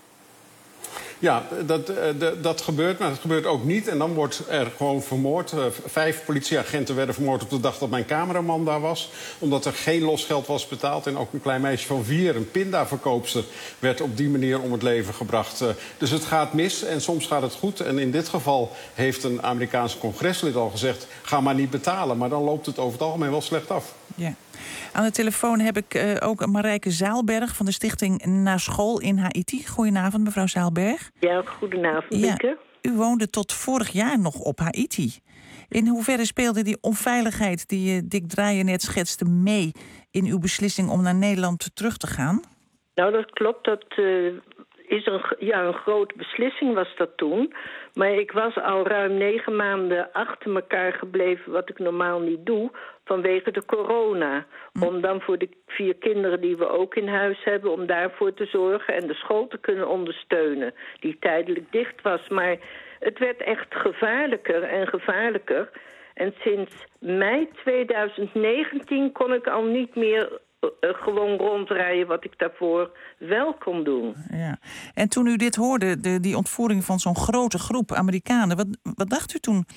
Ja, dat, dat, dat gebeurt, maar dat gebeurt ook niet. En dan wordt er gewoon vermoord. Uh, vijf politieagenten werden vermoord op de dag dat mijn cameraman daar was. Omdat er geen losgeld was betaald. En ook een klein meisje van vier, een pindaverkoopster, werd op die manier om het leven gebracht. Uh, dus het gaat mis en soms gaat het goed. En in dit geval heeft een Amerikaanse congreslid al gezegd, ga maar niet betalen. Maar dan loopt het over het algemeen wel slecht af. Ja. Aan de telefoon heb ik uh, ook Marijke Zaalberg van de stichting Naar School in Haïti. Goedenavond, mevrouw Zaalberg. Ja, goedenavond, Mieke. Ja, u woonde tot vorig jaar nog op Haïti. In hoeverre speelde die onveiligheid die uh, Dick Draaier net schetste mee in uw beslissing om naar Nederland terug te gaan? Nou, dat klopt. Dat uh, is een, ja, een grote beslissing was dat toen. Maar ik was al ruim negen maanden achter elkaar gebleven, wat ik normaal niet doe, vanwege de corona. Hm. Om dan voor de vier kinderen die we ook in huis hebben, om daarvoor te zorgen en de school te kunnen ondersteunen, die tijdelijk dicht was. Maar het werd echt gevaarlijker en gevaarlijker. En sinds mei tweeduizend negentien kon ik al niet meer Uh, gewoon rondrijden wat ik daarvoor wel kon doen. Ja. En toen u dit hoorde, de, die ontvoering van zo'n grote groep Amerikanen, wat, wat dacht u toen?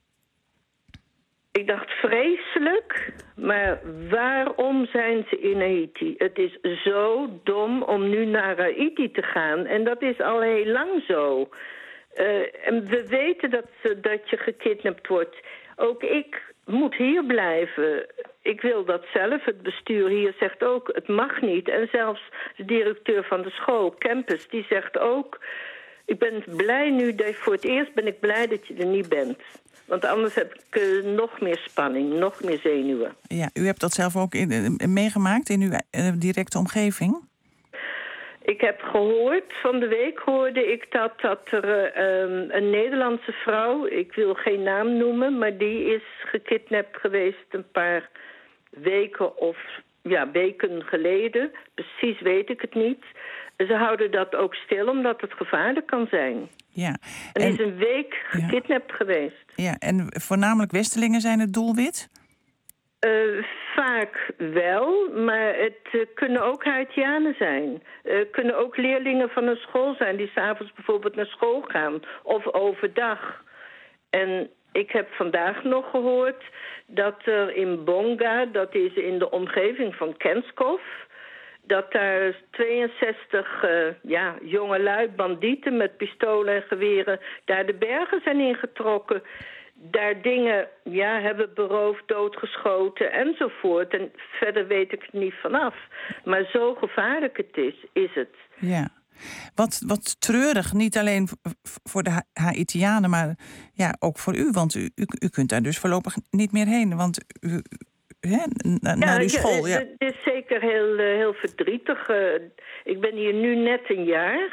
Ik dacht vreselijk, maar waarom zijn ze in Haiti? Het is zo dom om nu naar Haiti te gaan. En dat is al heel lang zo. Uh, en we weten dat, dat je gekidnapt wordt. Ook ik moet hier blijven. Ik wil dat zelf. Het bestuur hier zegt ook, het mag niet. En zelfs de directeur van de school, campus, die zegt ook, ik ben blij nu, dat voor het eerst ben ik blij dat je er niet bent. Want anders heb ik uh, nog meer spanning, nog meer zenuwen. Ja, u hebt dat zelf ook in, in, meegemaakt in uw uh, directe omgeving? Ik heb gehoord, van de week hoorde ik dat, dat er uh, een Nederlandse vrouw, ik wil geen naam noemen, maar die is gekidnapt geweest een paar weken of ja, weken geleden. Precies weet ik het niet. Ze houden dat ook stil omdat het gevaarlijk kan zijn. Ja. En er is een week gekidnapt ja. geweest. Ja, en voornamelijk Westelingen zijn het doelwit? Uh, vaak wel, maar het uh, kunnen ook Haitianen zijn. Uh, kunnen ook leerlingen van een school zijn die 's avonds bijvoorbeeld naar school gaan. Of overdag. En ik heb vandaag nog gehoord dat er in Bonga, dat is in de omgeving van Kenskov, dat daar tweeënzestig uh, ja, jongelui, bandieten met pistolen en geweren daar de bergen zijn ingetrokken. Daar dingen ja, hebben beroofd, doodgeschoten enzovoort. En verder weet ik er niet vanaf. Maar zo gevaarlijk het is, is het. Ja. Wat, wat treurig, niet alleen voor de Haitianen, maar ja, ook voor u. Want u, u, u kunt daar dus voorlopig niet meer heen. Want u, hè, na, naar ja, uw school. Ja, het is zeker heel, heel verdrietig. Ik ben hier nu net een jaar.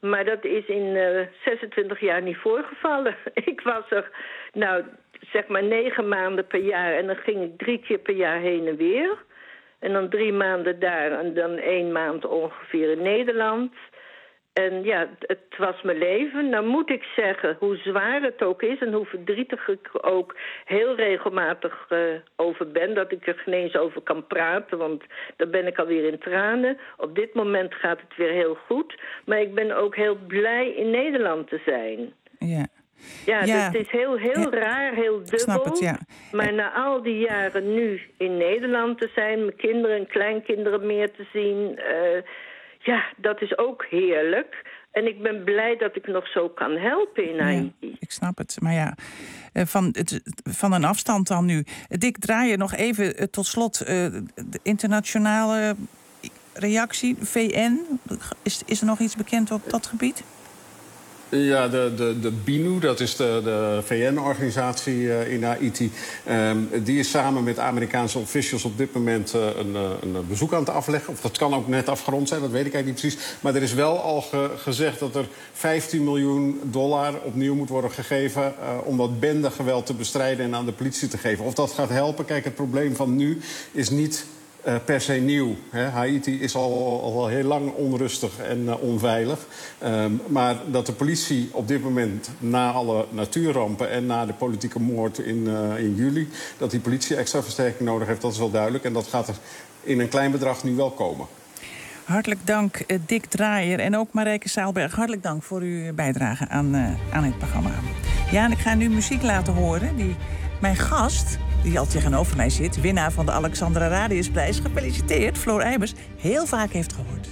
Maar dat is in uh, zesentwintig jaar niet voorgevallen. Ik was er, nou, zeg maar negen maanden per jaar. En dan ging ik drie keer per jaar heen en weer. En dan drie maanden daar en dan één maand ongeveer in Nederland. En ja, het was mijn leven. Nou moet ik zeggen, hoe zwaar het ook is en hoe verdrietig ik er ook heel regelmatig uh, over ben, dat ik er geen eens over kan praten, want dan ben ik alweer in tranen. Op dit moment gaat het weer heel goed. Maar ik ben ook heel blij in Nederland te zijn. Ja. Ja, ja. Dus het is heel, heel ja. raar, heel dubbel. Ik snap het, ja. Maar na al die jaren nu in Nederland te zijn, mijn kinderen en kleinkinderen meer te zien, Uh, ja, dat is ook heerlijk. En ik ben blij dat ik nog zo kan helpen in Haiti. Ja, ik snap het. Maar ja, van, het, van een afstand dan nu. Dick, draai je nog even tot slot uh, de internationale reactie, V N. Is, is er nog iets bekend op dat gebied? Ja, de, de, de B I N U, dat is de, de V N-organisatie uh, in Haiti. Um, die is samen met Amerikaanse officials op dit moment uh, een, een bezoek aan het afleggen. Of dat kan ook net afgerond zijn, dat weet ik eigenlijk niet precies. Maar er is wel al ge, gezegd dat er vijftien miljoen dollar opnieuw moet worden gegeven Uh, om dat bendegeweld te bestrijden en aan de politie te geven. Of dat gaat helpen, kijk, het probleem van nu is niet Uh, per se nieuw. Hè. Haiti is al, al heel lang onrustig en uh, onveilig. Um, maar dat de politie op dit moment, na alle natuurrampen en na de politieke moord in, uh, in juli, dat die politie extra versterking nodig heeft, dat is wel duidelijk. En dat gaat er in een klein bedrag nu wel komen. Hartelijk dank, uh, Dick Draaier en ook Marijke Saalberg. Hartelijk dank voor uw bijdrage aan, uh, aan het programma. Ja, en ik ga nu muziek laten horen die mijn gast, die al tegenover mij zit, winnaar van de Alexandra Radiusprijs, gefeliciteerd, Floor Eimers, heel vaak heeft gehoord.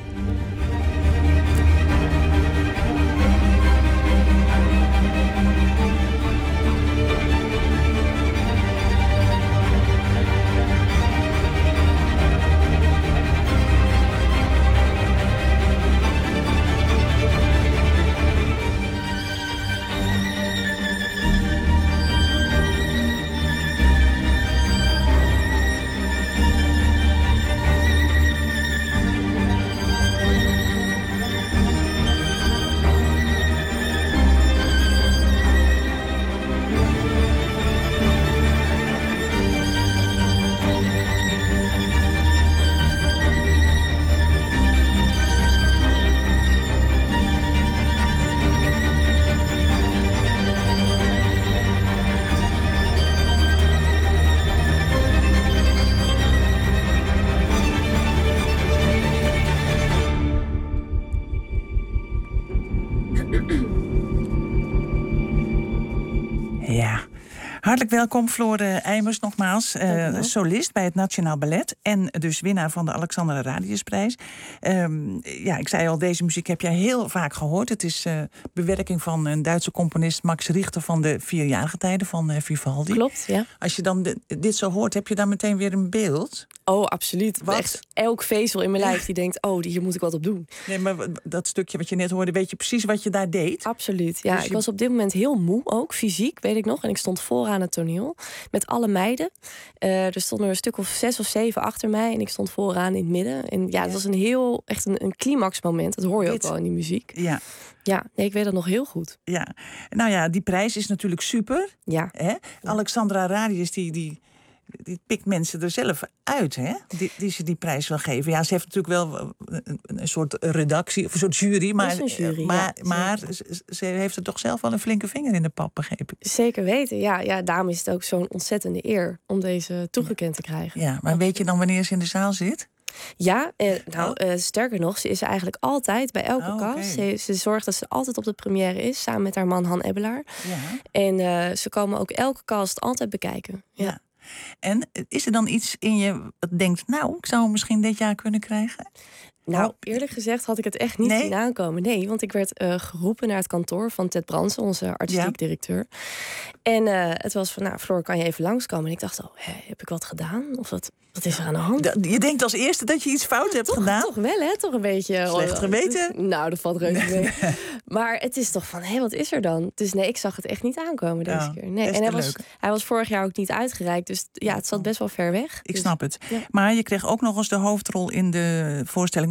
Hartelijk welkom, Floor Eimers, nogmaals. Uh, solist bij het Nationaal Ballet en dus winnaar van de Alexandra Radiusprijs. Um, ja, ik zei al, deze muziek heb jij heel vaak gehoord. Het is uh, bewerking van een Duitse componist, Max Richter, van de vierjarige tijden van uh, Vivaldi. Klopt, ja. Als je dan de, dit zo hoort, heb je dan meteen weer een beeld? Oh, absoluut. Wat? Echt elk vezel in mijn lijf die denkt, oh, hier moet ik wat op doen. Nee, maar dat stukje wat je net hoorde, weet je precies wat je daar deed? Absoluut, ja. Dus ik je... was op dit moment heel moe ook, fysiek, weet ik nog. En ik stond vooraan het toneel met alle meiden. Uh, er stonden er een stuk of zes of zeven achter mij en ik stond vooraan in het midden. En ja, het was een heel, echt een, een climaxmoment. Dat hoor je Dit. ook wel in die muziek. Ja. Ja, nee, ik weet dat nog heel goed. Ja, nou ja, die prijs is natuurlijk super. Ja. Hè? Ja. Alexandra Radius, die, die, die pikt mensen er zelf uit, hè? Die, die ze die prijs wil geven. Ja, ze heeft natuurlijk wel een, een soort redactie of een soort jury, maar, een jury, maar, ja, maar ze, ze heeft er toch zelf wel een flinke vinger in de pap, begrepen. Zeker weten, ja. ja. Daarom is het ook zo'n ontzettende eer om deze toegekend te krijgen. Ja, maar weet je dan wanneer ze in de zaal zit? Ja, eh, nou, eh, sterker nog, ze is er eigenlijk altijd bij elke oh, cast. Okay. Ze, ze zorgt dat ze altijd op de première is, samen met haar man Han Ebbelaar. Ja. En uh, ze komen ook elke cast altijd bekijken. Ja. Ja. En is er dan iets in je dat denkt, nou, ik zou hem misschien dit jaar kunnen krijgen? Nou, eerlijk gezegd had ik het echt niet nee? zien aankomen. Nee, want ik werd uh, geroepen naar het kantoor van Ted Bransen, onze artistiek ja. directeur. En uh, het was van, nou, Floor, kan je even langskomen? En ik dacht, oh, hé, heb ik wat gedaan? Of wat, wat is er aan de hand? Je denkt als eerste dat je iets fout hebt toch, gedaan? Toch wel, hè? Toch een beetje... Slecht geweten? Nou, dat valt reuze mee. Maar het is toch van, hé, wat is er dan? Dus nee, ik zag het echt niet aankomen deze ja, keer. Nee. En hij was, hij was vorig jaar ook niet uitgereikt. Dus ja, het zat best wel ver weg. Ik dus, snap het. Ja. Maar je kreeg ook nog eens de hoofdrol in de voorstelling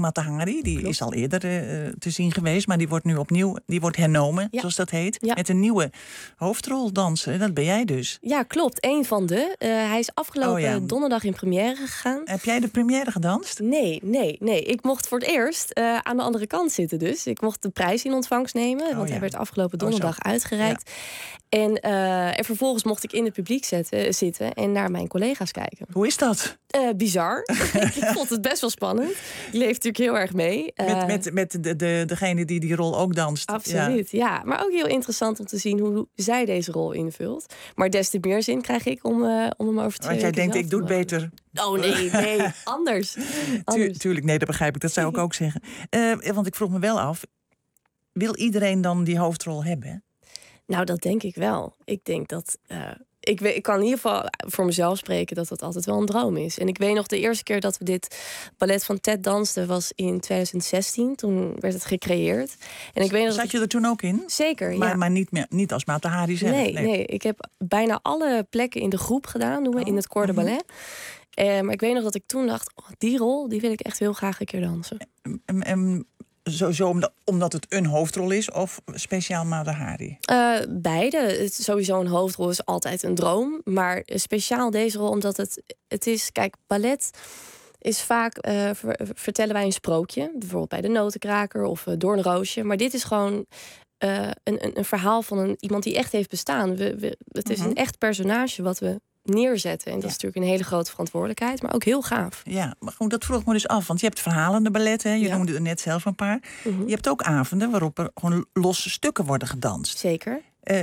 Mata Hari. Die Klopt. is al eerder uh, te zien geweest, maar die wordt nu opnieuw die wordt hernomen, ja. zoals dat heet. Ja. Met een nieuwe hoofdrol dansen. Dat ben jij dus. Ja, klopt. Eén van de. Uh, hij is afgelopen oh, ja. donderdag in première gegaan. Heb jij de première gedanst? Nee, nee, nee. Ik mocht voor het eerst uh, aan de andere kant zitten dus. Ik mocht de prijs in ontvangst nemen, oh, want ja. hij werd afgelopen donderdag oh, uitgereikt. Ja. En, uh, en vervolgens mocht ik in het publiek zetten, zitten en naar mijn collega's kijken. Hoe is dat? Uh, bizar. Ik vond het best wel spannend. Ik leef natuurlijk heel erg mee. Uh, met met, met de, de, degene die die rol ook danst. Absoluut, ja. ja. Maar ook heel interessant om te zien hoe zij deze rol invult. Maar des te meer zin krijg ik om, uh, om hem over te Want jij denkt, ik doe het beter. Oh nee, nee, anders. Tu- tuurlijk, nee, dat begrijp ik. Dat zou ik ook zeggen. Uh, want ik vroeg me wel af, wil iedereen dan die hoofdrol hebben? Nou, dat denk ik wel. Ik denk dat... Uh, ik, weet, ik kan in ieder geval voor mezelf spreken dat dat altijd wel een droom is. En ik weet nog de eerste keer dat we dit ballet van Ted dansten was in twintig zestien. Toen werd het gecreëerd. En ik weet nog Zat dat je er toen ook in? Zeker, maar, ja. Maar niet, meer, niet als Mata Hari zelf? Nee, nee, nee, ik heb bijna alle plekken in de groep gedaan, doen we, oh. in het Corps de Ballet. Uh, maar ik weet nog dat ik toen dacht, oh, die rol, die wil ik echt heel graag een keer dansen. En, en, Zo, zo omdat, omdat het een hoofdrol is of speciaal Mata Hari? Uh, beide. Het, sowieso een hoofdrol is altijd een droom. Maar speciaal deze rol omdat het... Het is, kijk, ballet is vaak... Uh, ver, vertellen wij een sprookje. Bijvoorbeeld bij de Notenkraker of uh, Doornroosje. Maar dit is gewoon uh, een, een, een verhaal van een, iemand die echt heeft bestaan. We, we, het is uh-huh. een echt personage wat we neerzetten. En dat ja. is natuurlijk een hele grote verantwoordelijkheid, maar ook heel gaaf. Ja, maar goed, dat vroeg me dus af. Want je hebt verhalende balletten, hè? Je ja. noemde er net zelf een paar. Mm-hmm. Je hebt ook avonden waarop er gewoon losse stukken worden gedanst. Zeker. Uh,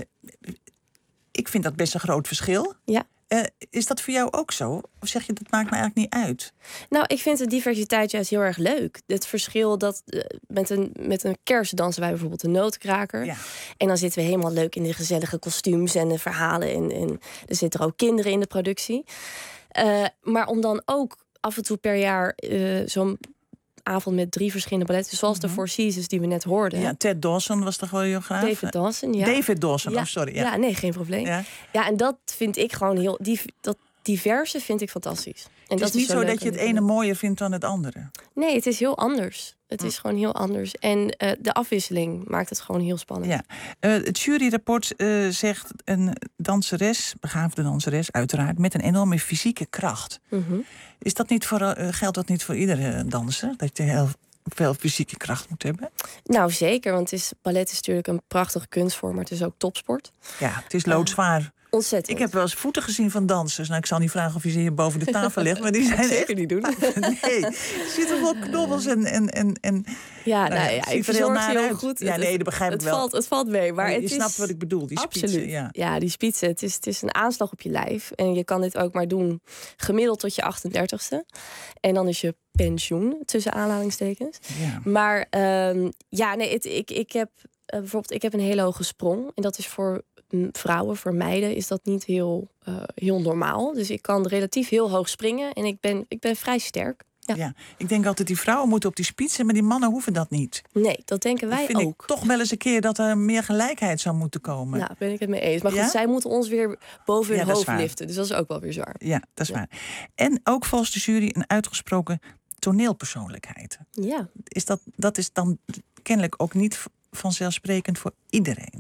ik vind dat best een groot verschil. Ja. Uh, is dat voor jou ook zo? Of zeg je, dat maakt me eigenlijk niet uit? Nou, ik vind de diversiteit juist heel erg leuk. Het verschil dat uh, met, een, met een kerst dansen wij bijvoorbeeld de Notenkraker. Ja. En dan zitten we helemaal leuk in de gezellige kostuums en de verhalen. En, en er zitten ook kinderen in de productie. Uh, maar om dan ook af en toe per jaar uh, zo'n avond met drie verschillende balletten, zoals mm-hmm. de Four Seasons die we net hoorden. Ja, Ted Dawson was toch wel heel graag? David Dawson, ja. David Dawson, ja. oh sorry. Ja. ja, nee, geen probleem. Ja. ja, en dat vind ik gewoon heel... Die, dat diverse vind ik fantastisch. En het dat is niet is zo, zo dat je het ene mooier vindt dan het andere? Nee, het is heel anders. Het hm. is gewoon heel anders. En uh, de afwisseling maakt het gewoon heel spannend. Ja. Uh, het juryrapport uh, zegt een danseres, begaafde danseres uiteraard, met een enorme fysieke kracht. Mm-hmm. Is dat niet voor, uh, geldt dat niet voor iedere danser? Dat je heel veel fysieke kracht moet hebben? Nou, zeker. Want het is, ballet is natuurlijk een prachtige kunstvorm, maar het is ook topsport. Ja, het is loodzwaar. Uh, Ontzettend. Ik heb wel eens voeten gezien van dansers. Nou, ik zal niet vragen of je ze hier boven de tafel legt, maar die zijn zeker niet doen. Nee, er zitten wel knobbels en en en en. Ja, nou, nou ja, ik verzorg ze heel goed. Ja, nee, dat begrijp het ik wel. Valt, het valt mee, maar je het snapt is... wat ik bedoel. Die Absoluut. spitsen, ja. ja, die spitsen. Het is, het is een aanslag op je lijf en je kan dit ook maar doen gemiddeld tot je achtendertigste. En dan is je pensioen tussen aanhalingstekens. Ja. Maar um, ja, nee, het, ik ik heb uh, bijvoorbeeld ik heb een hele hoge sprong en dat is voor vrouwen, voor meiden, is dat niet heel, uh, heel normaal. Dus ik kan relatief heel hoog springen en ik ben, ik ben vrij sterk. Ja. ja, ik denk altijd die vrouwen moeten op die spitsen, maar die mannen hoeven dat niet. Nee, dat denken wij dat vind ook. Ik toch wel eens een keer dat er meer gelijkheid zou moeten komen. Nou, ben ik het mee eens. Maar goed, ja? zij moeten ons weer boven hun ja, hoofd liften. Dus dat is ook wel weer zwaar. Ja, dat is ja. waar. En ook volgens de jury een uitgesproken toneelpersoonlijkheid. Ja. Is dat, dat is dan kennelijk ook niet vanzelfsprekend voor iedereen.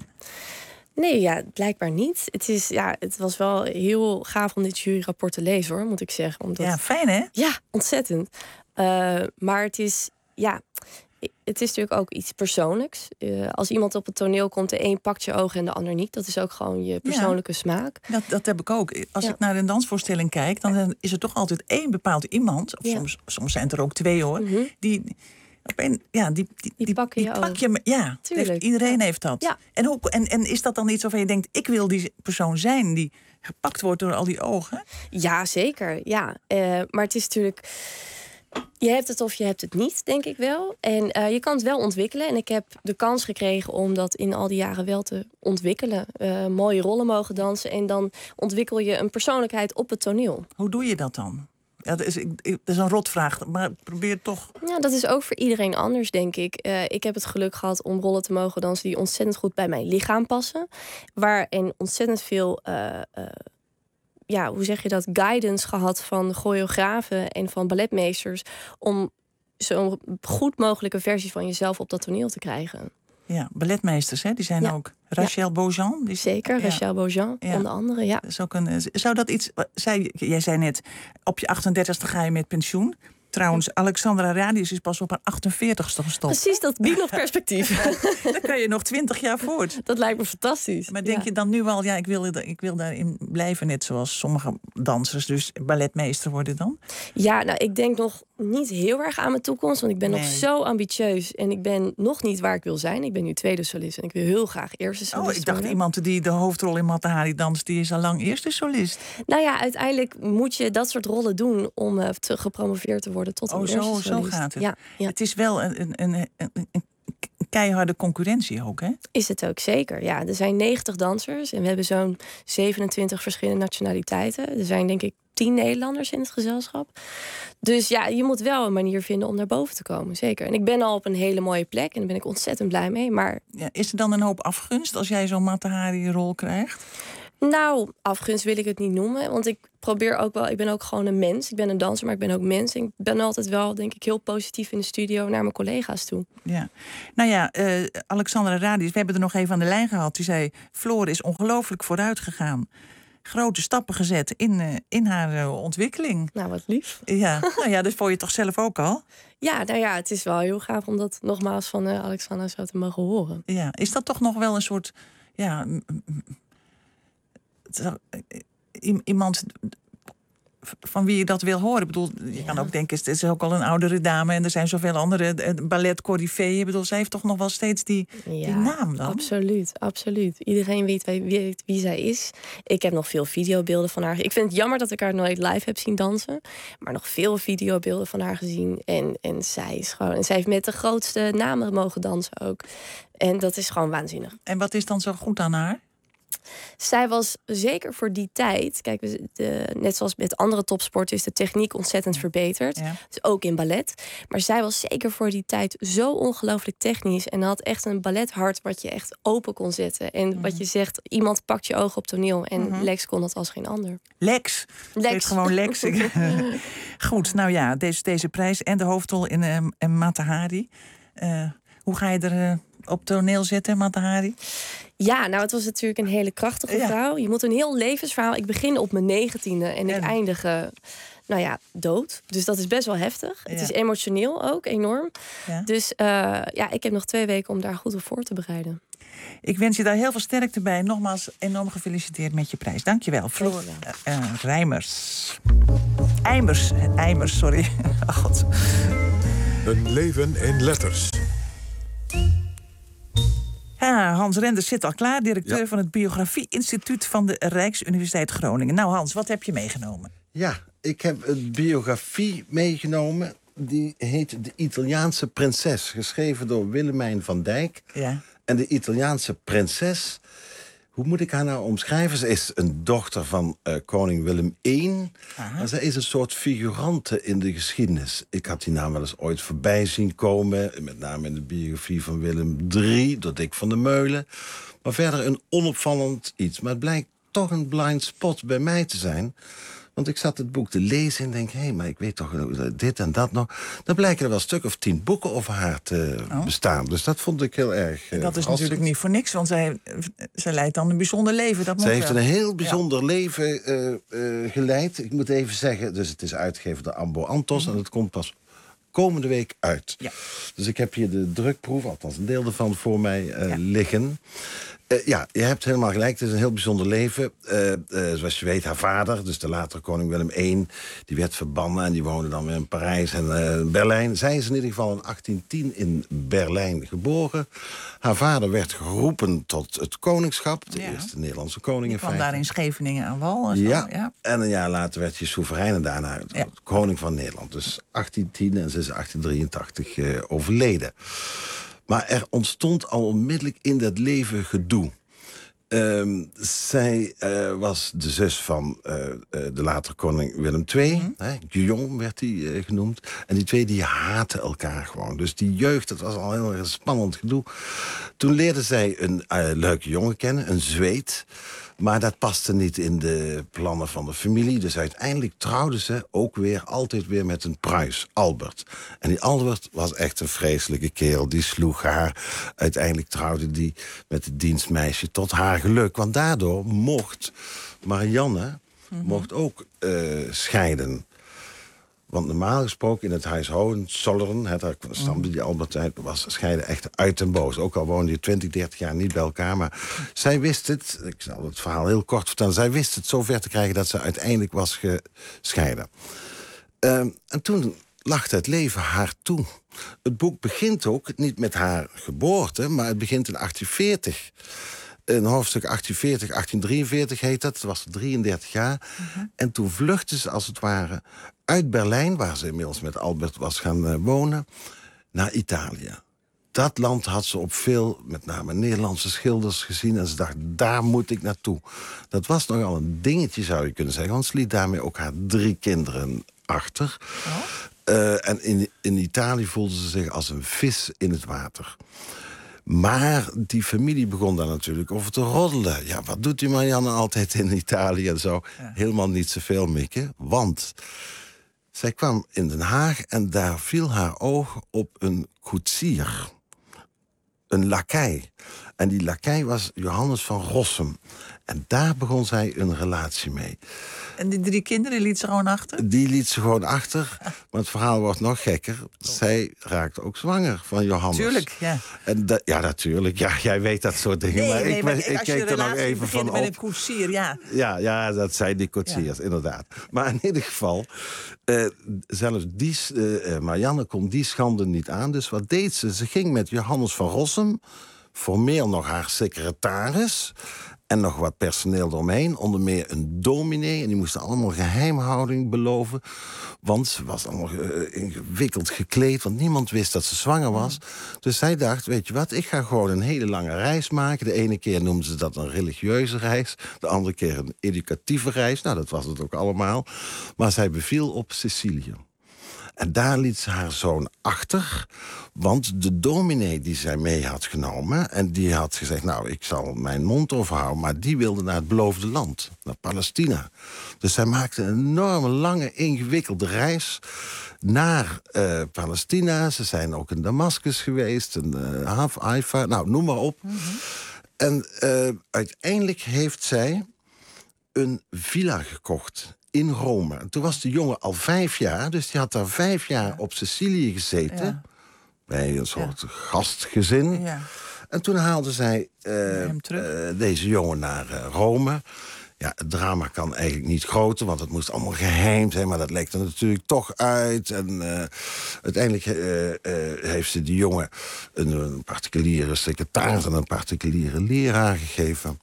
Nee, ja, blijkbaar niet. Het, is, ja, het was wel heel gaaf om dit juryrapport te lezen, hoor, moet ik zeggen. Omdat... Ja, fijn hè? Ja, ontzettend. Uh, maar het is, ja, het is natuurlijk ook iets persoonlijks. Uh, als iemand op het toneel komt, de een pakt je ogen en de ander niet. Dat is ook gewoon je persoonlijke ja, smaak. Dat, dat heb ik ook. Als ja. ik naar een dansvoorstelling kijk, dan is er toch altijd één bepaald iemand, of ja. soms, soms zijn het er ook twee hoor, mm-hmm. die... Een, ja, die, die, die pakken je die pak je, ja, heeft, iedereen ja. heeft dat. Ja. En, hoe, en, en is dat dan iets waarvan je denkt, ik wil die persoon zijn die gepakt wordt door al die ogen? Ja, zeker. Ja. Uh, maar het is natuurlijk... Je hebt het of je hebt het niet, denk ik wel. En uh, je kan het wel ontwikkelen. En ik heb de kans gekregen om dat in al die jaren wel te ontwikkelen. Uh, mooie rollen mogen dansen. En dan ontwikkel je een persoonlijkheid op het toneel. Hoe doe je dat dan? Ja, dat, is, dat is een rotvraag, maar probeer toch... Ja, dat is ook voor iedereen anders, denk ik. Uh, ik heb het geluk gehad om rollen te mogen dansen die ontzettend goed bij mijn lichaam passen. Waarin ontzettend veel... Uh, uh, ja, hoe zeg je dat? Guidance gehad van choreografen en van balletmeesters om zo'n goed mogelijke versie van jezelf op dat toneel te krijgen. Ja, balletmeesters, hè? Die zijn ja. ook. Rachel ja. Beaujean. Die... Zeker, ja. Rachel Beaujean, ja. onder andere, ja. Dat is ook een, zou dat iets... Zei, jij zei net, op je achtendertigste ga je met pensioen. Trouwens, Alexandra Radius is pas op haar achtenveertigste gestopt. Precies, dat biedt nog perspectief. Dan kan je nog twintig jaar voort. Dat lijkt me fantastisch. Maar denk ja. je dan nu al, ja, ik wil, ik wil daarin blijven, net zoals sommige dansers, dus balletmeester worden dan? Ja, nou, ik denk nog niet heel erg aan mijn toekomst, want ik ben nee. nog zo ambitieus en ik ben nog niet waar ik wil zijn. Ik ben nu tweede solist en ik wil heel graag eerste solist Oh, ik dacht worden. iemand die de hoofdrol in Mata Hari danst, die is al lang eerste solist. Nou ja, uiteindelijk moet je dat soort rollen doen om uh, te gepromoveerd te worden tot een oh, eerste zo, solist. zo gaat het. Ja, ja. Het is wel een, een, een, een, een keiharde concurrentie ook, hè? Is het ook zeker, ja. Er zijn negentig dansers en we hebben zo'n zevenentwintig verschillende nationaliteiten. Er zijn denk ik tien Nederlanders in het gezelschap. Dus ja, je moet wel een manier vinden om naar boven te komen, zeker. En ik ben al op een hele mooie plek en daar ben ik ontzettend blij mee. Maar ja, is er dan een hoop afgunst als jij zo'n Mata Hari-rol krijgt? Nou, afgunst wil ik het niet noemen. Want ik probeer ook wel, ik ben ook gewoon een mens. Ik ben een danser, maar ik ben ook mens. En ik ben altijd wel, denk ik, heel positief in de studio naar mijn collega's toe. Ja. Nou ja, uh, Alexandra Radius, we hebben er nog even aan de lijn gehad. Die zei, Floor is ongelooflijk vooruit gegaan. Grote stappen gezet in, uh, in haar uh, ontwikkeling. Nou, wat lief. Ja, nou ja, dat vond je toch zelf ook al? Ja, nou ja, het is wel heel gaaf om dat nogmaals van uh, Alexandra zo te mogen horen. Ja, is dat toch nog wel een soort, ja, iemand van wie je dat wil horen? Ik bedoel, je ja. kan ook denken, het is ook al een oudere dame en er zijn zoveel andere balletcorifeeën. Ik bedoel, zij heeft toch nog wel steeds die, ja, die naam dan? Absoluut, absoluut. Iedereen weet, weet wie zij is. Ik heb nog veel videobeelden van haar. Ik vind het jammer dat ik haar nooit live heb zien dansen, maar nog veel videobeelden van haar gezien. En, en zij is gewoon, en zij heeft met de grootste namen mogen dansen ook. En dat is gewoon waanzinnig. En wat is dan zo goed aan haar? Zij was zeker voor die tijd... Kijk, de, net zoals met andere topsporten is de techniek ontzettend verbeterd. Ja. Dus ook in ballet. Maar zij was zeker voor die tijd zo ongelooflijk technisch. En had echt een ballethart wat je echt open kon zetten. En mm-hmm. wat je zegt, iemand pakt je ogen op toneel. En mm-hmm. Lex kon dat als geen ander. Lex? Lex. Gewoon Lex. Goed, nou ja, deze, deze prijs en de hoofdrol in uh, Mata Hari. Uh, hoe ga je er... Uh, op toneel zetten, Mata Hari? Ja, nou, het was natuurlijk een hele krachtige ja. vrouw. Je moet een heel levensverhaal... Ik begin op mijn negentiende en ik en... eindig, uh, nou ja, dood. Dus dat is best wel heftig. Ja. Het is emotioneel ook, enorm. Ja. Dus uh, ja, ik heb nog twee weken om daar goed op voor te bereiden. Ik wens je daar heel veel sterkte bij. Nogmaals, enorm gefeliciteerd met je prijs. Dank je wel. Floor uh, uh, Rijmers. Eimers. Eimers, sorry. Oh, God. Een leven in letters. Ja, Hans Renders zit al klaar, directeur ja. van het Biografie Instituut van de Rijksuniversiteit Groningen. Nou Hans, wat heb je meegenomen? Ja, ik heb een biografie meegenomen. Die heet De Italiaanse Prinses, geschreven door Willemijn van Dijk. Ja. En de Italiaanse prinses, hoe moet ik haar nou omschrijven? Ze is een dochter van uh, koning Willem de Eerste. Maar zij is een soort figurante in de geschiedenis. Ik had die naam wel eens ooit voorbij zien komen. Met name in de biografie van Willem de Derde, door Dick van der Meulen. Maar verder een onopvallend iets. Maar het blijkt toch een blind spot bij mij te zijn. Want ik zat het boek te lezen en denk, hé, hey, maar ik weet toch dit en dat nog. Dan blijken er wel een stuk of tien boeken over haar te oh. bestaan. Dus dat vond ik heel erg uh, Dat is natuurlijk niet voor niks, want zij, zij leidt dan een bijzonder leven. Dat zij heeft wel. een heel bijzonder ja. leven uh, uh, geleid. Ik moet even zeggen, dus het is uitgegeven door Ambo Antos. Mm-hmm. En het komt pas komende week uit. Ja. Dus ik heb hier de drukproef, althans een deel ervan, voor mij uh, ja. liggen. Uh, ja, je hebt helemaal gelijk. Het is een heel bijzonder leven. Uh, uh, zoals je weet, haar vader, dus de latere koning Willem de Eerste... die werd verbannen en die woonde dan weer in Parijs en uh, Berlijn. Zij is in ieder geval in achttien tien in Berlijn geboren. Haar vader werd geroepen tot het koningschap. De ja. eerste Nederlandse koning in feite. Die kwam daar in Scheveningen aan wal. En, ja. ja, en een jaar later werd hij soeverein en daarna ja. koning van Nederland. Dus achttien tien en ze is achttien drieëntachtig uh, overleden. Maar er ontstond al onmiddellijk in dat leven gedoe. Um, zij uh, was de zus van uh, uh, de latere koning Willem de Tweede. Mm-hmm. Hè, Guillaume werd hij uh, genoemd. En die twee die haatten elkaar gewoon. Dus die jeugd, dat was al heel erg spannend gedoe. Toen leerde zij een uh, leuke jongen kennen, een Zweed. Maar dat paste niet in de plannen van de familie. Dus uiteindelijk trouwden ze ook weer, altijd weer met een Pruis, Albert. En die Albert was echt een vreselijke kerel. Die sloeg haar. Uiteindelijk trouwde die met het dienstmeisje tot haar geluk. Want daardoor mocht Marianne mm-hmm. mocht ook uh, scheiden. Want normaal gesproken in het huishouden, Zolleren, het daar stamde die Albert uit, was scheiden echt uit en boos. Ook al woonde je twintig, dertig jaar niet bij elkaar. Maar zij wist het, ik zal het verhaal heel kort vertellen, zij wist het zo ver te krijgen dat ze uiteindelijk was gescheiden. Uh, en toen lachte het leven haar toe. Het boek begint ook niet met haar geboorte, maar het begint in achttien veertig. In hoofdstuk achttien veertig, achttien drieënveertig heet dat. Ze was drieëndertig jaar. Uh-huh. En toen vluchtte ze als het ware uit Berlijn, waar ze inmiddels met Albert was gaan uh, wonen, naar Italië. Dat land had ze op veel, met name Nederlandse schilders gezien. En ze dacht, daar moet ik naartoe. Dat was nogal een dingetje, zou je kunnen zeggen. Want ze liet daarmee ook haar drie kinderen achter. Oh. Uh, en in, in Italië voelde ze zich als een vis in het water. Maar die familie begon daar natuurlijk over te roddelen. Ja, wat doet die Marianne altijd in Italië en zo? Ja. Helemaal niet zoveel, Mieke. Want zij kwam in Den Haag en daar viel haar oog op een koetsier. Een lakij. En die lakij was Johannes van Rossum. En daar begon zij een relatie mee. En die drie kinderen liet ze gewoon achter? Die liet ze gewoon achter. Maar het verhaal wordt nog gekker. Zij raakte ook zwanger van Johannes. Tuurlijk, ja. En da- ja, natuurlijk. Ja, jij weet dat soort dingen. Nee, maar nee, ik, maar ik, ik keek er nog even van op. Met een koetsier, ja. Ja, ja, dat zijn die koetsiers, ja. Inderdaad. Maar in ieder geval, uh, zelfs die, uh, Marianne kon die schande niet aan. Dus wat deed ze? Ze ging met Johannes van Rossum, formeel nog haar secretaris en nog wat personeel eromheen, onder meer een dominee. En die moesten allemaal geheimhouding beloven. Want ze was allemaal uh, ingewikkeld gekleed, want niemand wist dat ze zwanger was. Dus zij dacht, weet je wat, ik ga gewoon een hele lange reis maken. De ene keer noemden ze dat een religieuze reis, de andere keer een educatieve reis. Nou, dat was het ook allemaal. Maar zij beviel op Sicilië. En daar liet ze haar zoon achter. Want de dominee die zij mee had genomen, en die had gezegd, nou, ik zal mijn mond overhouden, maar die wilde naar het beloofde land, naar Palestina. Dus zij maakte een enorme, lange, ingewikkelde reis naar uh, Palestina. Ze zijn ook in Damascus geweest, in uh, Haifa, nou, noem maar op. Mm-hmm. En uh, uiteindelijk heeft zij een villa gekocht in Rome. En toen was de jongen al vijf jaar, dus die had daar vijf jaar op Sicilië gezeten. Ja. Bij een soort ja. gastgezin. Ja. En toen haalde zij uh, uh, deze jongen naar uh, Rome. Ja, het drama kan eigenlijk niet groter, want het moest allemaal geheim zijn, maar dat lekt er natuurlijk toch uit. En uh, uiteindelijk uh, uh, heeft ze die jongen een, een particuliere secretaris en een particuliere leraar gegeven.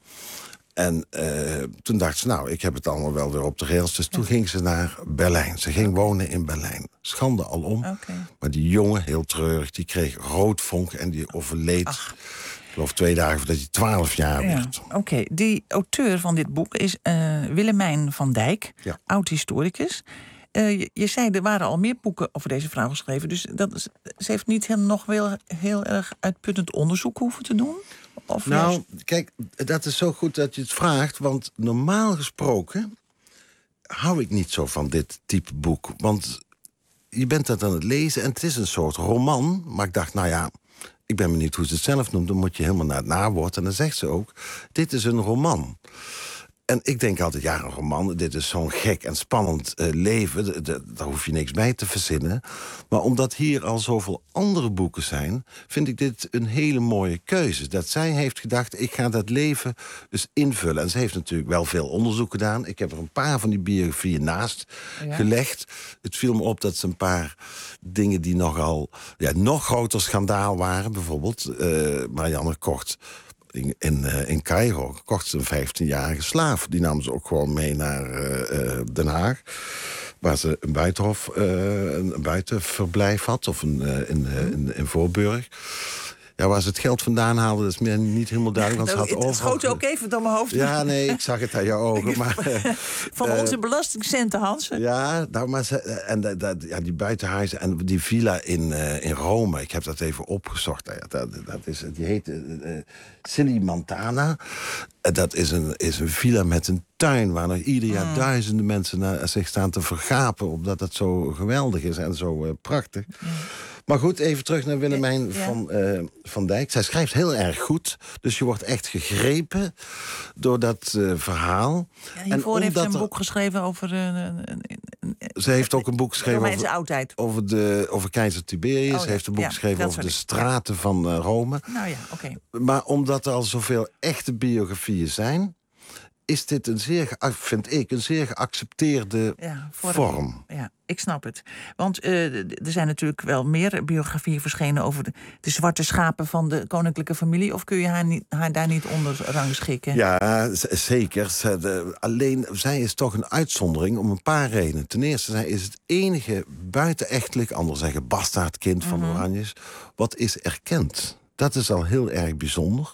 En uh, toen dacht ze, nou, ik heb het allemaal wel weer op de rails. Dus toen ja. ging ze naar Berlijn. Ze ging wonen in Berlijn. Schande alom. Okay. Maar die jongen, heel treurig, die kreeg roodvonk en die overleed. Ach. Ik geloof twee dagen voordat hij twaalf jaar ja. werd. Oké, okay. Die auteur van dit boek is uh, Willemijn van Dijk, ja. oud-historicus. Uh, je, je zei, er waren al meer boeken over deze vrouw geschreven. Dus dat is, ze heeft niet heel, nog wel heel erg uitputtend onderzoek hoeven te doen? Of nou, juist... kijk, dat is zo goed dat je het vraagt. Want normaal gesproken hou ik niet zo van dit type boek. Want je bent dat aan het lezen en het is een soort roman. Maar ik dacht, nou ja, ik ben benieuwd hoe ze het zelf noemt. Dan moet je helemaal naar het nawoord. En dan zegt ze ook, dit is een roman. En ik denk altijd, ja, een roman, dit is zo'n gek en spannend uh, leven. De, de, daar hoef je niks bij te verzinnen. Maar omdat hier al zoveel andere boeken zijn, vind ik dit een hele mooie keuze. Dat zij heeft gedacht, ik ga dat leven dus invullen. En ze heeft natuurlijk wel veel onderzoek gedaan. Ik heb er een paar van die biografieën naast ja. gelegd. Het viel me op dat ze een paar dingen die nogal, ja, nog groter schandaal waren. Bijvoorbeeld uh, Marianne kocht In, in, uh, in Cairo kocht ze een vijftienjarige slaaf. Die nam ze ook gewoon mee naar uh, uh, Den Haag. Waar ze een buitenhof, uh, een buitenverblijf had. Of een, uh, in, uh, in, in Voorburg. Ja, waar ze het geld vandaan haalden, dat is me niet helemaal duidelijk. Want Nou, ze had het schoot overal... ook even door mijn hoofd. Ja, nee, ik zag het aan jouw ogen. Maar, Van uh, onze belastingcenten, Hans. Ja, nou, maar ze, en dat, dat, ja, die buitenhuizen en die villa in, uh, in Rome, ik heb dat even opgezocht. Nou ja, dat, dat is, die heet uh, Sillimantana. Uh, dat is een, is een villa met een tuin waar nog ieder jaar mm. duizenden mensen naar zich staan te vergapen, omdat het zo geweldig is en zo uh, prachtig. Mm. Maar goed, even terug naar Willemijn ja. van, uh, van Dijk. Zij schrijft heel erg goed. Dus je wordt echt gegrepen door dat uh, verhaal. Ja, hiervoor en heeft ze een er... boek geschreven over... Uh, een, een, ze heeft ook een boek geschreven over, oudheid. over, de, over keizer Tiberius. Oh, ja. Ze heeft een boek ja, geschreven over de ik. straten van uh, Rome. Nou ja, oké. Okay. Maar omdat er al zoveel echte biografieën zijn, is dit een zeer, vind ik, een zeer geaccepteerde ja, vorm. vorm. Ja, ik snap het. Want uh, er zijn natuurlijk wel meer biografieën verschenen over de, de zwarte schapen van de koninklijke familie. Of kun je haar, niet, haar daar niet onder rangschikken? Ja, z- zeker. Ze, de, alleen, zij is toch een uitzondering om een paar redenen. Ten eerste, zij is het enige buitenechtelijk, anders zeggen bastaardkind van mm-hmm. de Oranjes, wat is erkend. Dat is al heel erg bijzonder.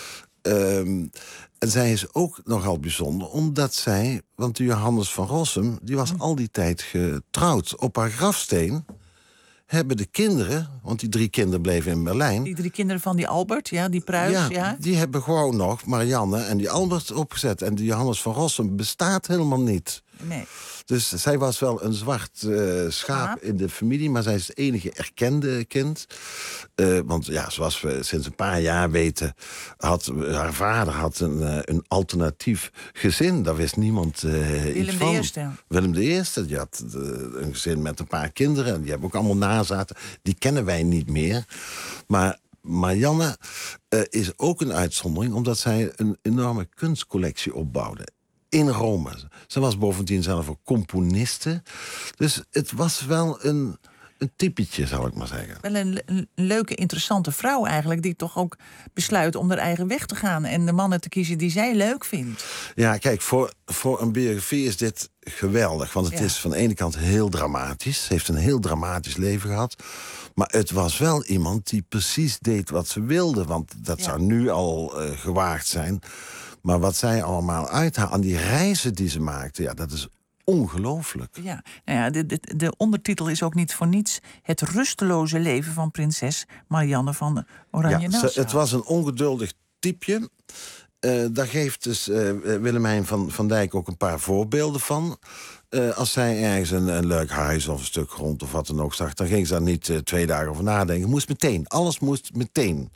Um, En zij is ook nogal bijzonder, omdat zij... Want Johannes van Rossum, die was al die tijd getrouwd. Op haar grafsteen hebben de kinderen... want die drie kinderen bleven in Berlijn... Die drie kinderen van die Albert, ja, die Pruis, ja... ja. Die hebben gewoon nog Marianne en die Albert opgezet. En die Johannes van Rossum bestaat helemaal niet. Nee. Dus zij was wel een zwart uh, schaap ja. in de familie, maar zij is het enige erkende kind. Uh, want ja, zoals we sinds een paar jaar weten, had haar vader had een, uh, een alternatief gezin. Daar wist niemand uh, Willem iets van. de Eerste. Willem de Eerste, die had uh, een gezin met een paar kinderen. En die hebben ook allemaal nazaten. Die kennen wij niet meer. Maar Marianne uh, is ook een uitzondering, omdat zij een enorme kunstcollectie opbouwde. In Rome. Ze was bovendien zelf ook componiste. Dus het was wel een, een typetje, zal ik maar zeggen. Wel een, een leuke, interessante vrouw eigenlijk, die toch ook besluit om haar eigen weg te gaan en de mannen te kiezen die zij leuk vindt. Ja, kijk, voor, voor een biografie is dit geweldig. Want het ja. is van de ene kant heel dramatisch. Ze heeft een heel dramatisch leven gehad. Maar het was wel iemand die precies deed wat ze wilde. Want dat ja. zou nu al uh, gewaagd zijn. Maar wat zij allemaal uithaalde, aan die reizen die ze maakte, ja, dat is ongelooflijk. Ja, nou ja, de, de, de ondertitel is ook niet voor niets Het rusteloze leven van prinses Marianne van Oranje-Nassau. Ja, het was een ongeduldig typeje. Uh, daar geeft dus uh, Willemijn van, van Dijk ook een paar voorbeelden van. Uh, als zij ergens een, een leuk huis of een stuk grond of wat dan ook zag, dan ging ze daar niet uh, twee dagen over nadenken. Moest meteen, alles moest meteen.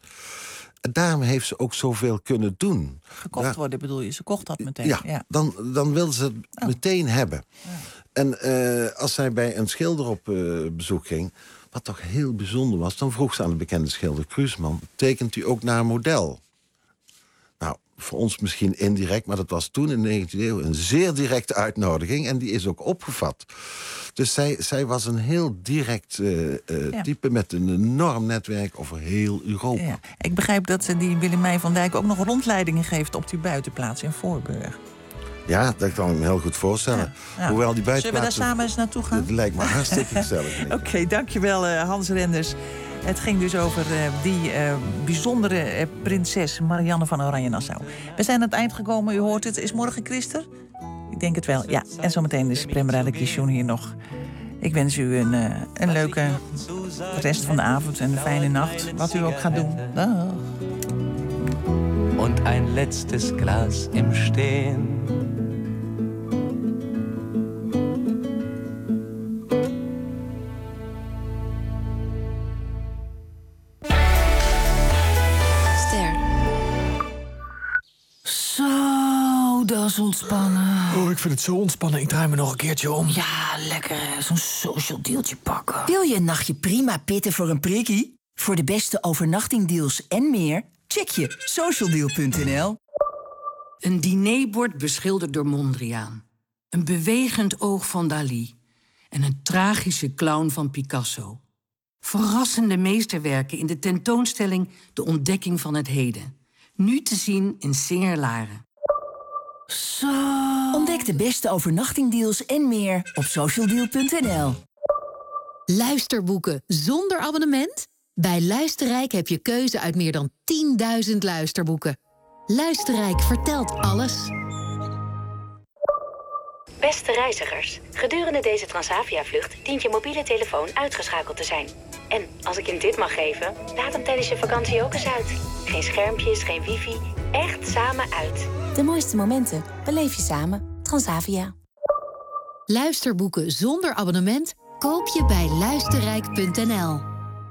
En daarom heeft ze ook zoveel kunnen doen. Gekocht ja. worden bedoel je? Ze kocht dat meteen. Ja, ja. Dan, dan wilde ze het oh. meteen hebben. Ja. En uh, als zij bij een schilder op uh, bezoek ging, wat toch heel bijzonder was, dan vroeg ze aan de bekende schilder Kruisman, tekent u ook naar een model? Nou, voor ons misschien indirect, maar dat was toen in de negentiende eeuw een zeer directe uitnodiging en die is ook opgevat. Dus zij, zij was een heel direct uh, uh, ja. type met een enorm netwerk over heel Europa. Ja. Ik begrijp dat ze die Willemijn van Dijk ook nog rondleidingen geeft op die buitenplaats in Voorburg. Ja, dat kan ik me heel goed voorstellen. Ja, ja. Hoewel die buitenplaats... Zullen we daar samen eens naartoe gaan? Dat lijkt me hartstikke gezellig. Oké, okay, dankjewel uh, Hans Renders. Het ging dus over uh, die uh, bijzondere uh, prinses Marianne van Oranje-Nassau. We zijn aan het eind gekomen, u hoort het. Is morgen Christer? Ik denk het wel, ja. En zometeen is Prem Radakishun hier nog. Ik wens u een, uh, een leuke rest van de avond en een fijne nacht. Wat u ook gaat doen. Dag. Und ein letztes Glas im Stehen. Zo, dat is ontspannen. Oh, ik vind het zo ontspannen. Ik draai me nog een keertje om. Ja, lekker zo'n social dealtje pakken. Wil je een nachtje prima pitten voor een prikkie? Voor de beste overnachtingdeals en meer, check je socialdeal punt n l. Een dinerbord beschilderd door Mondriaan. Een bewegend oog van Dali. En een tragische clown van Picasso. Verrassende meesterwerken in de tentoonstelling De Ontdekking van het Heden. Nu te zien in Singer-Laren. Zo. Ontdek de beste overnachtingdeals en meer op socialdeal punt n l. Luisterboeken zonder abonnement? Bij Luisterrijk heb je keuze uit meer dan tienduizend luisterboeken. Luisterrijk vertelt alles. Beste reizigers, gedurende deze Transavia-vlucht dient je mobiele telefoon uitgeschakeld te zijn. En als ik je dit mag geven, laat hem tijdens je vakantie ook eens uit. Geen schermpjes, geen wifi, echt samen uit. De mooiste momenten beleef je samen. Transavia. Luisterboeken zonder abonnement koop je bij luisterrijk punt n l.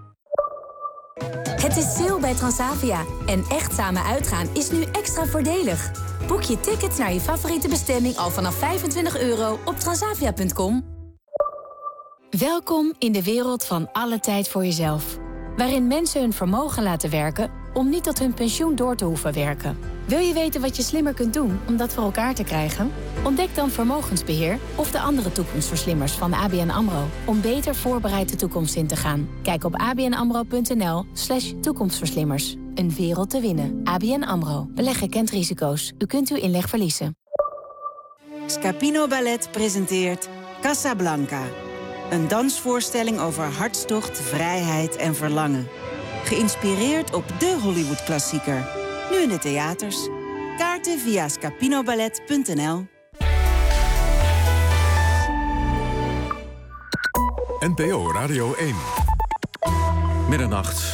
Het is sale bij Transavia. En echt samen uitgaan is nu extra voordelig. Boek je tickets naar je favoriete bestemming al vanaf vijfentwintig euro op transavia punt com. Welkom in de wereld van alle tijd voor jezelf. Waarin mensen hun vermogen laten werken om niet tot hun pensioen door te hoeven werken. Wil je weten wat je slimmer kunt doen om dat voor elkaar te krijgen? Ontdek dan vermogensbeheer of de andere toekomstverslimmers van A B N AMRO... om beter voorbereid de toekomst in te gaan. Kijk op abnamro punt n l slash toekomstverslimmers. Een wereld te winnen. A B N AMRO. Beleggen kent risico's. U kunt uw inleg verliezen. Scapino Ballet presenteert Casablanca. Een dansvoorstelling over hartstocht, vrijheid en verlangen. Geïnspireerd op de Hollywood-klassieker. Nu in de theaters. Kaarten via scapinoballet punt n l. N P O Radio één. Middernacht,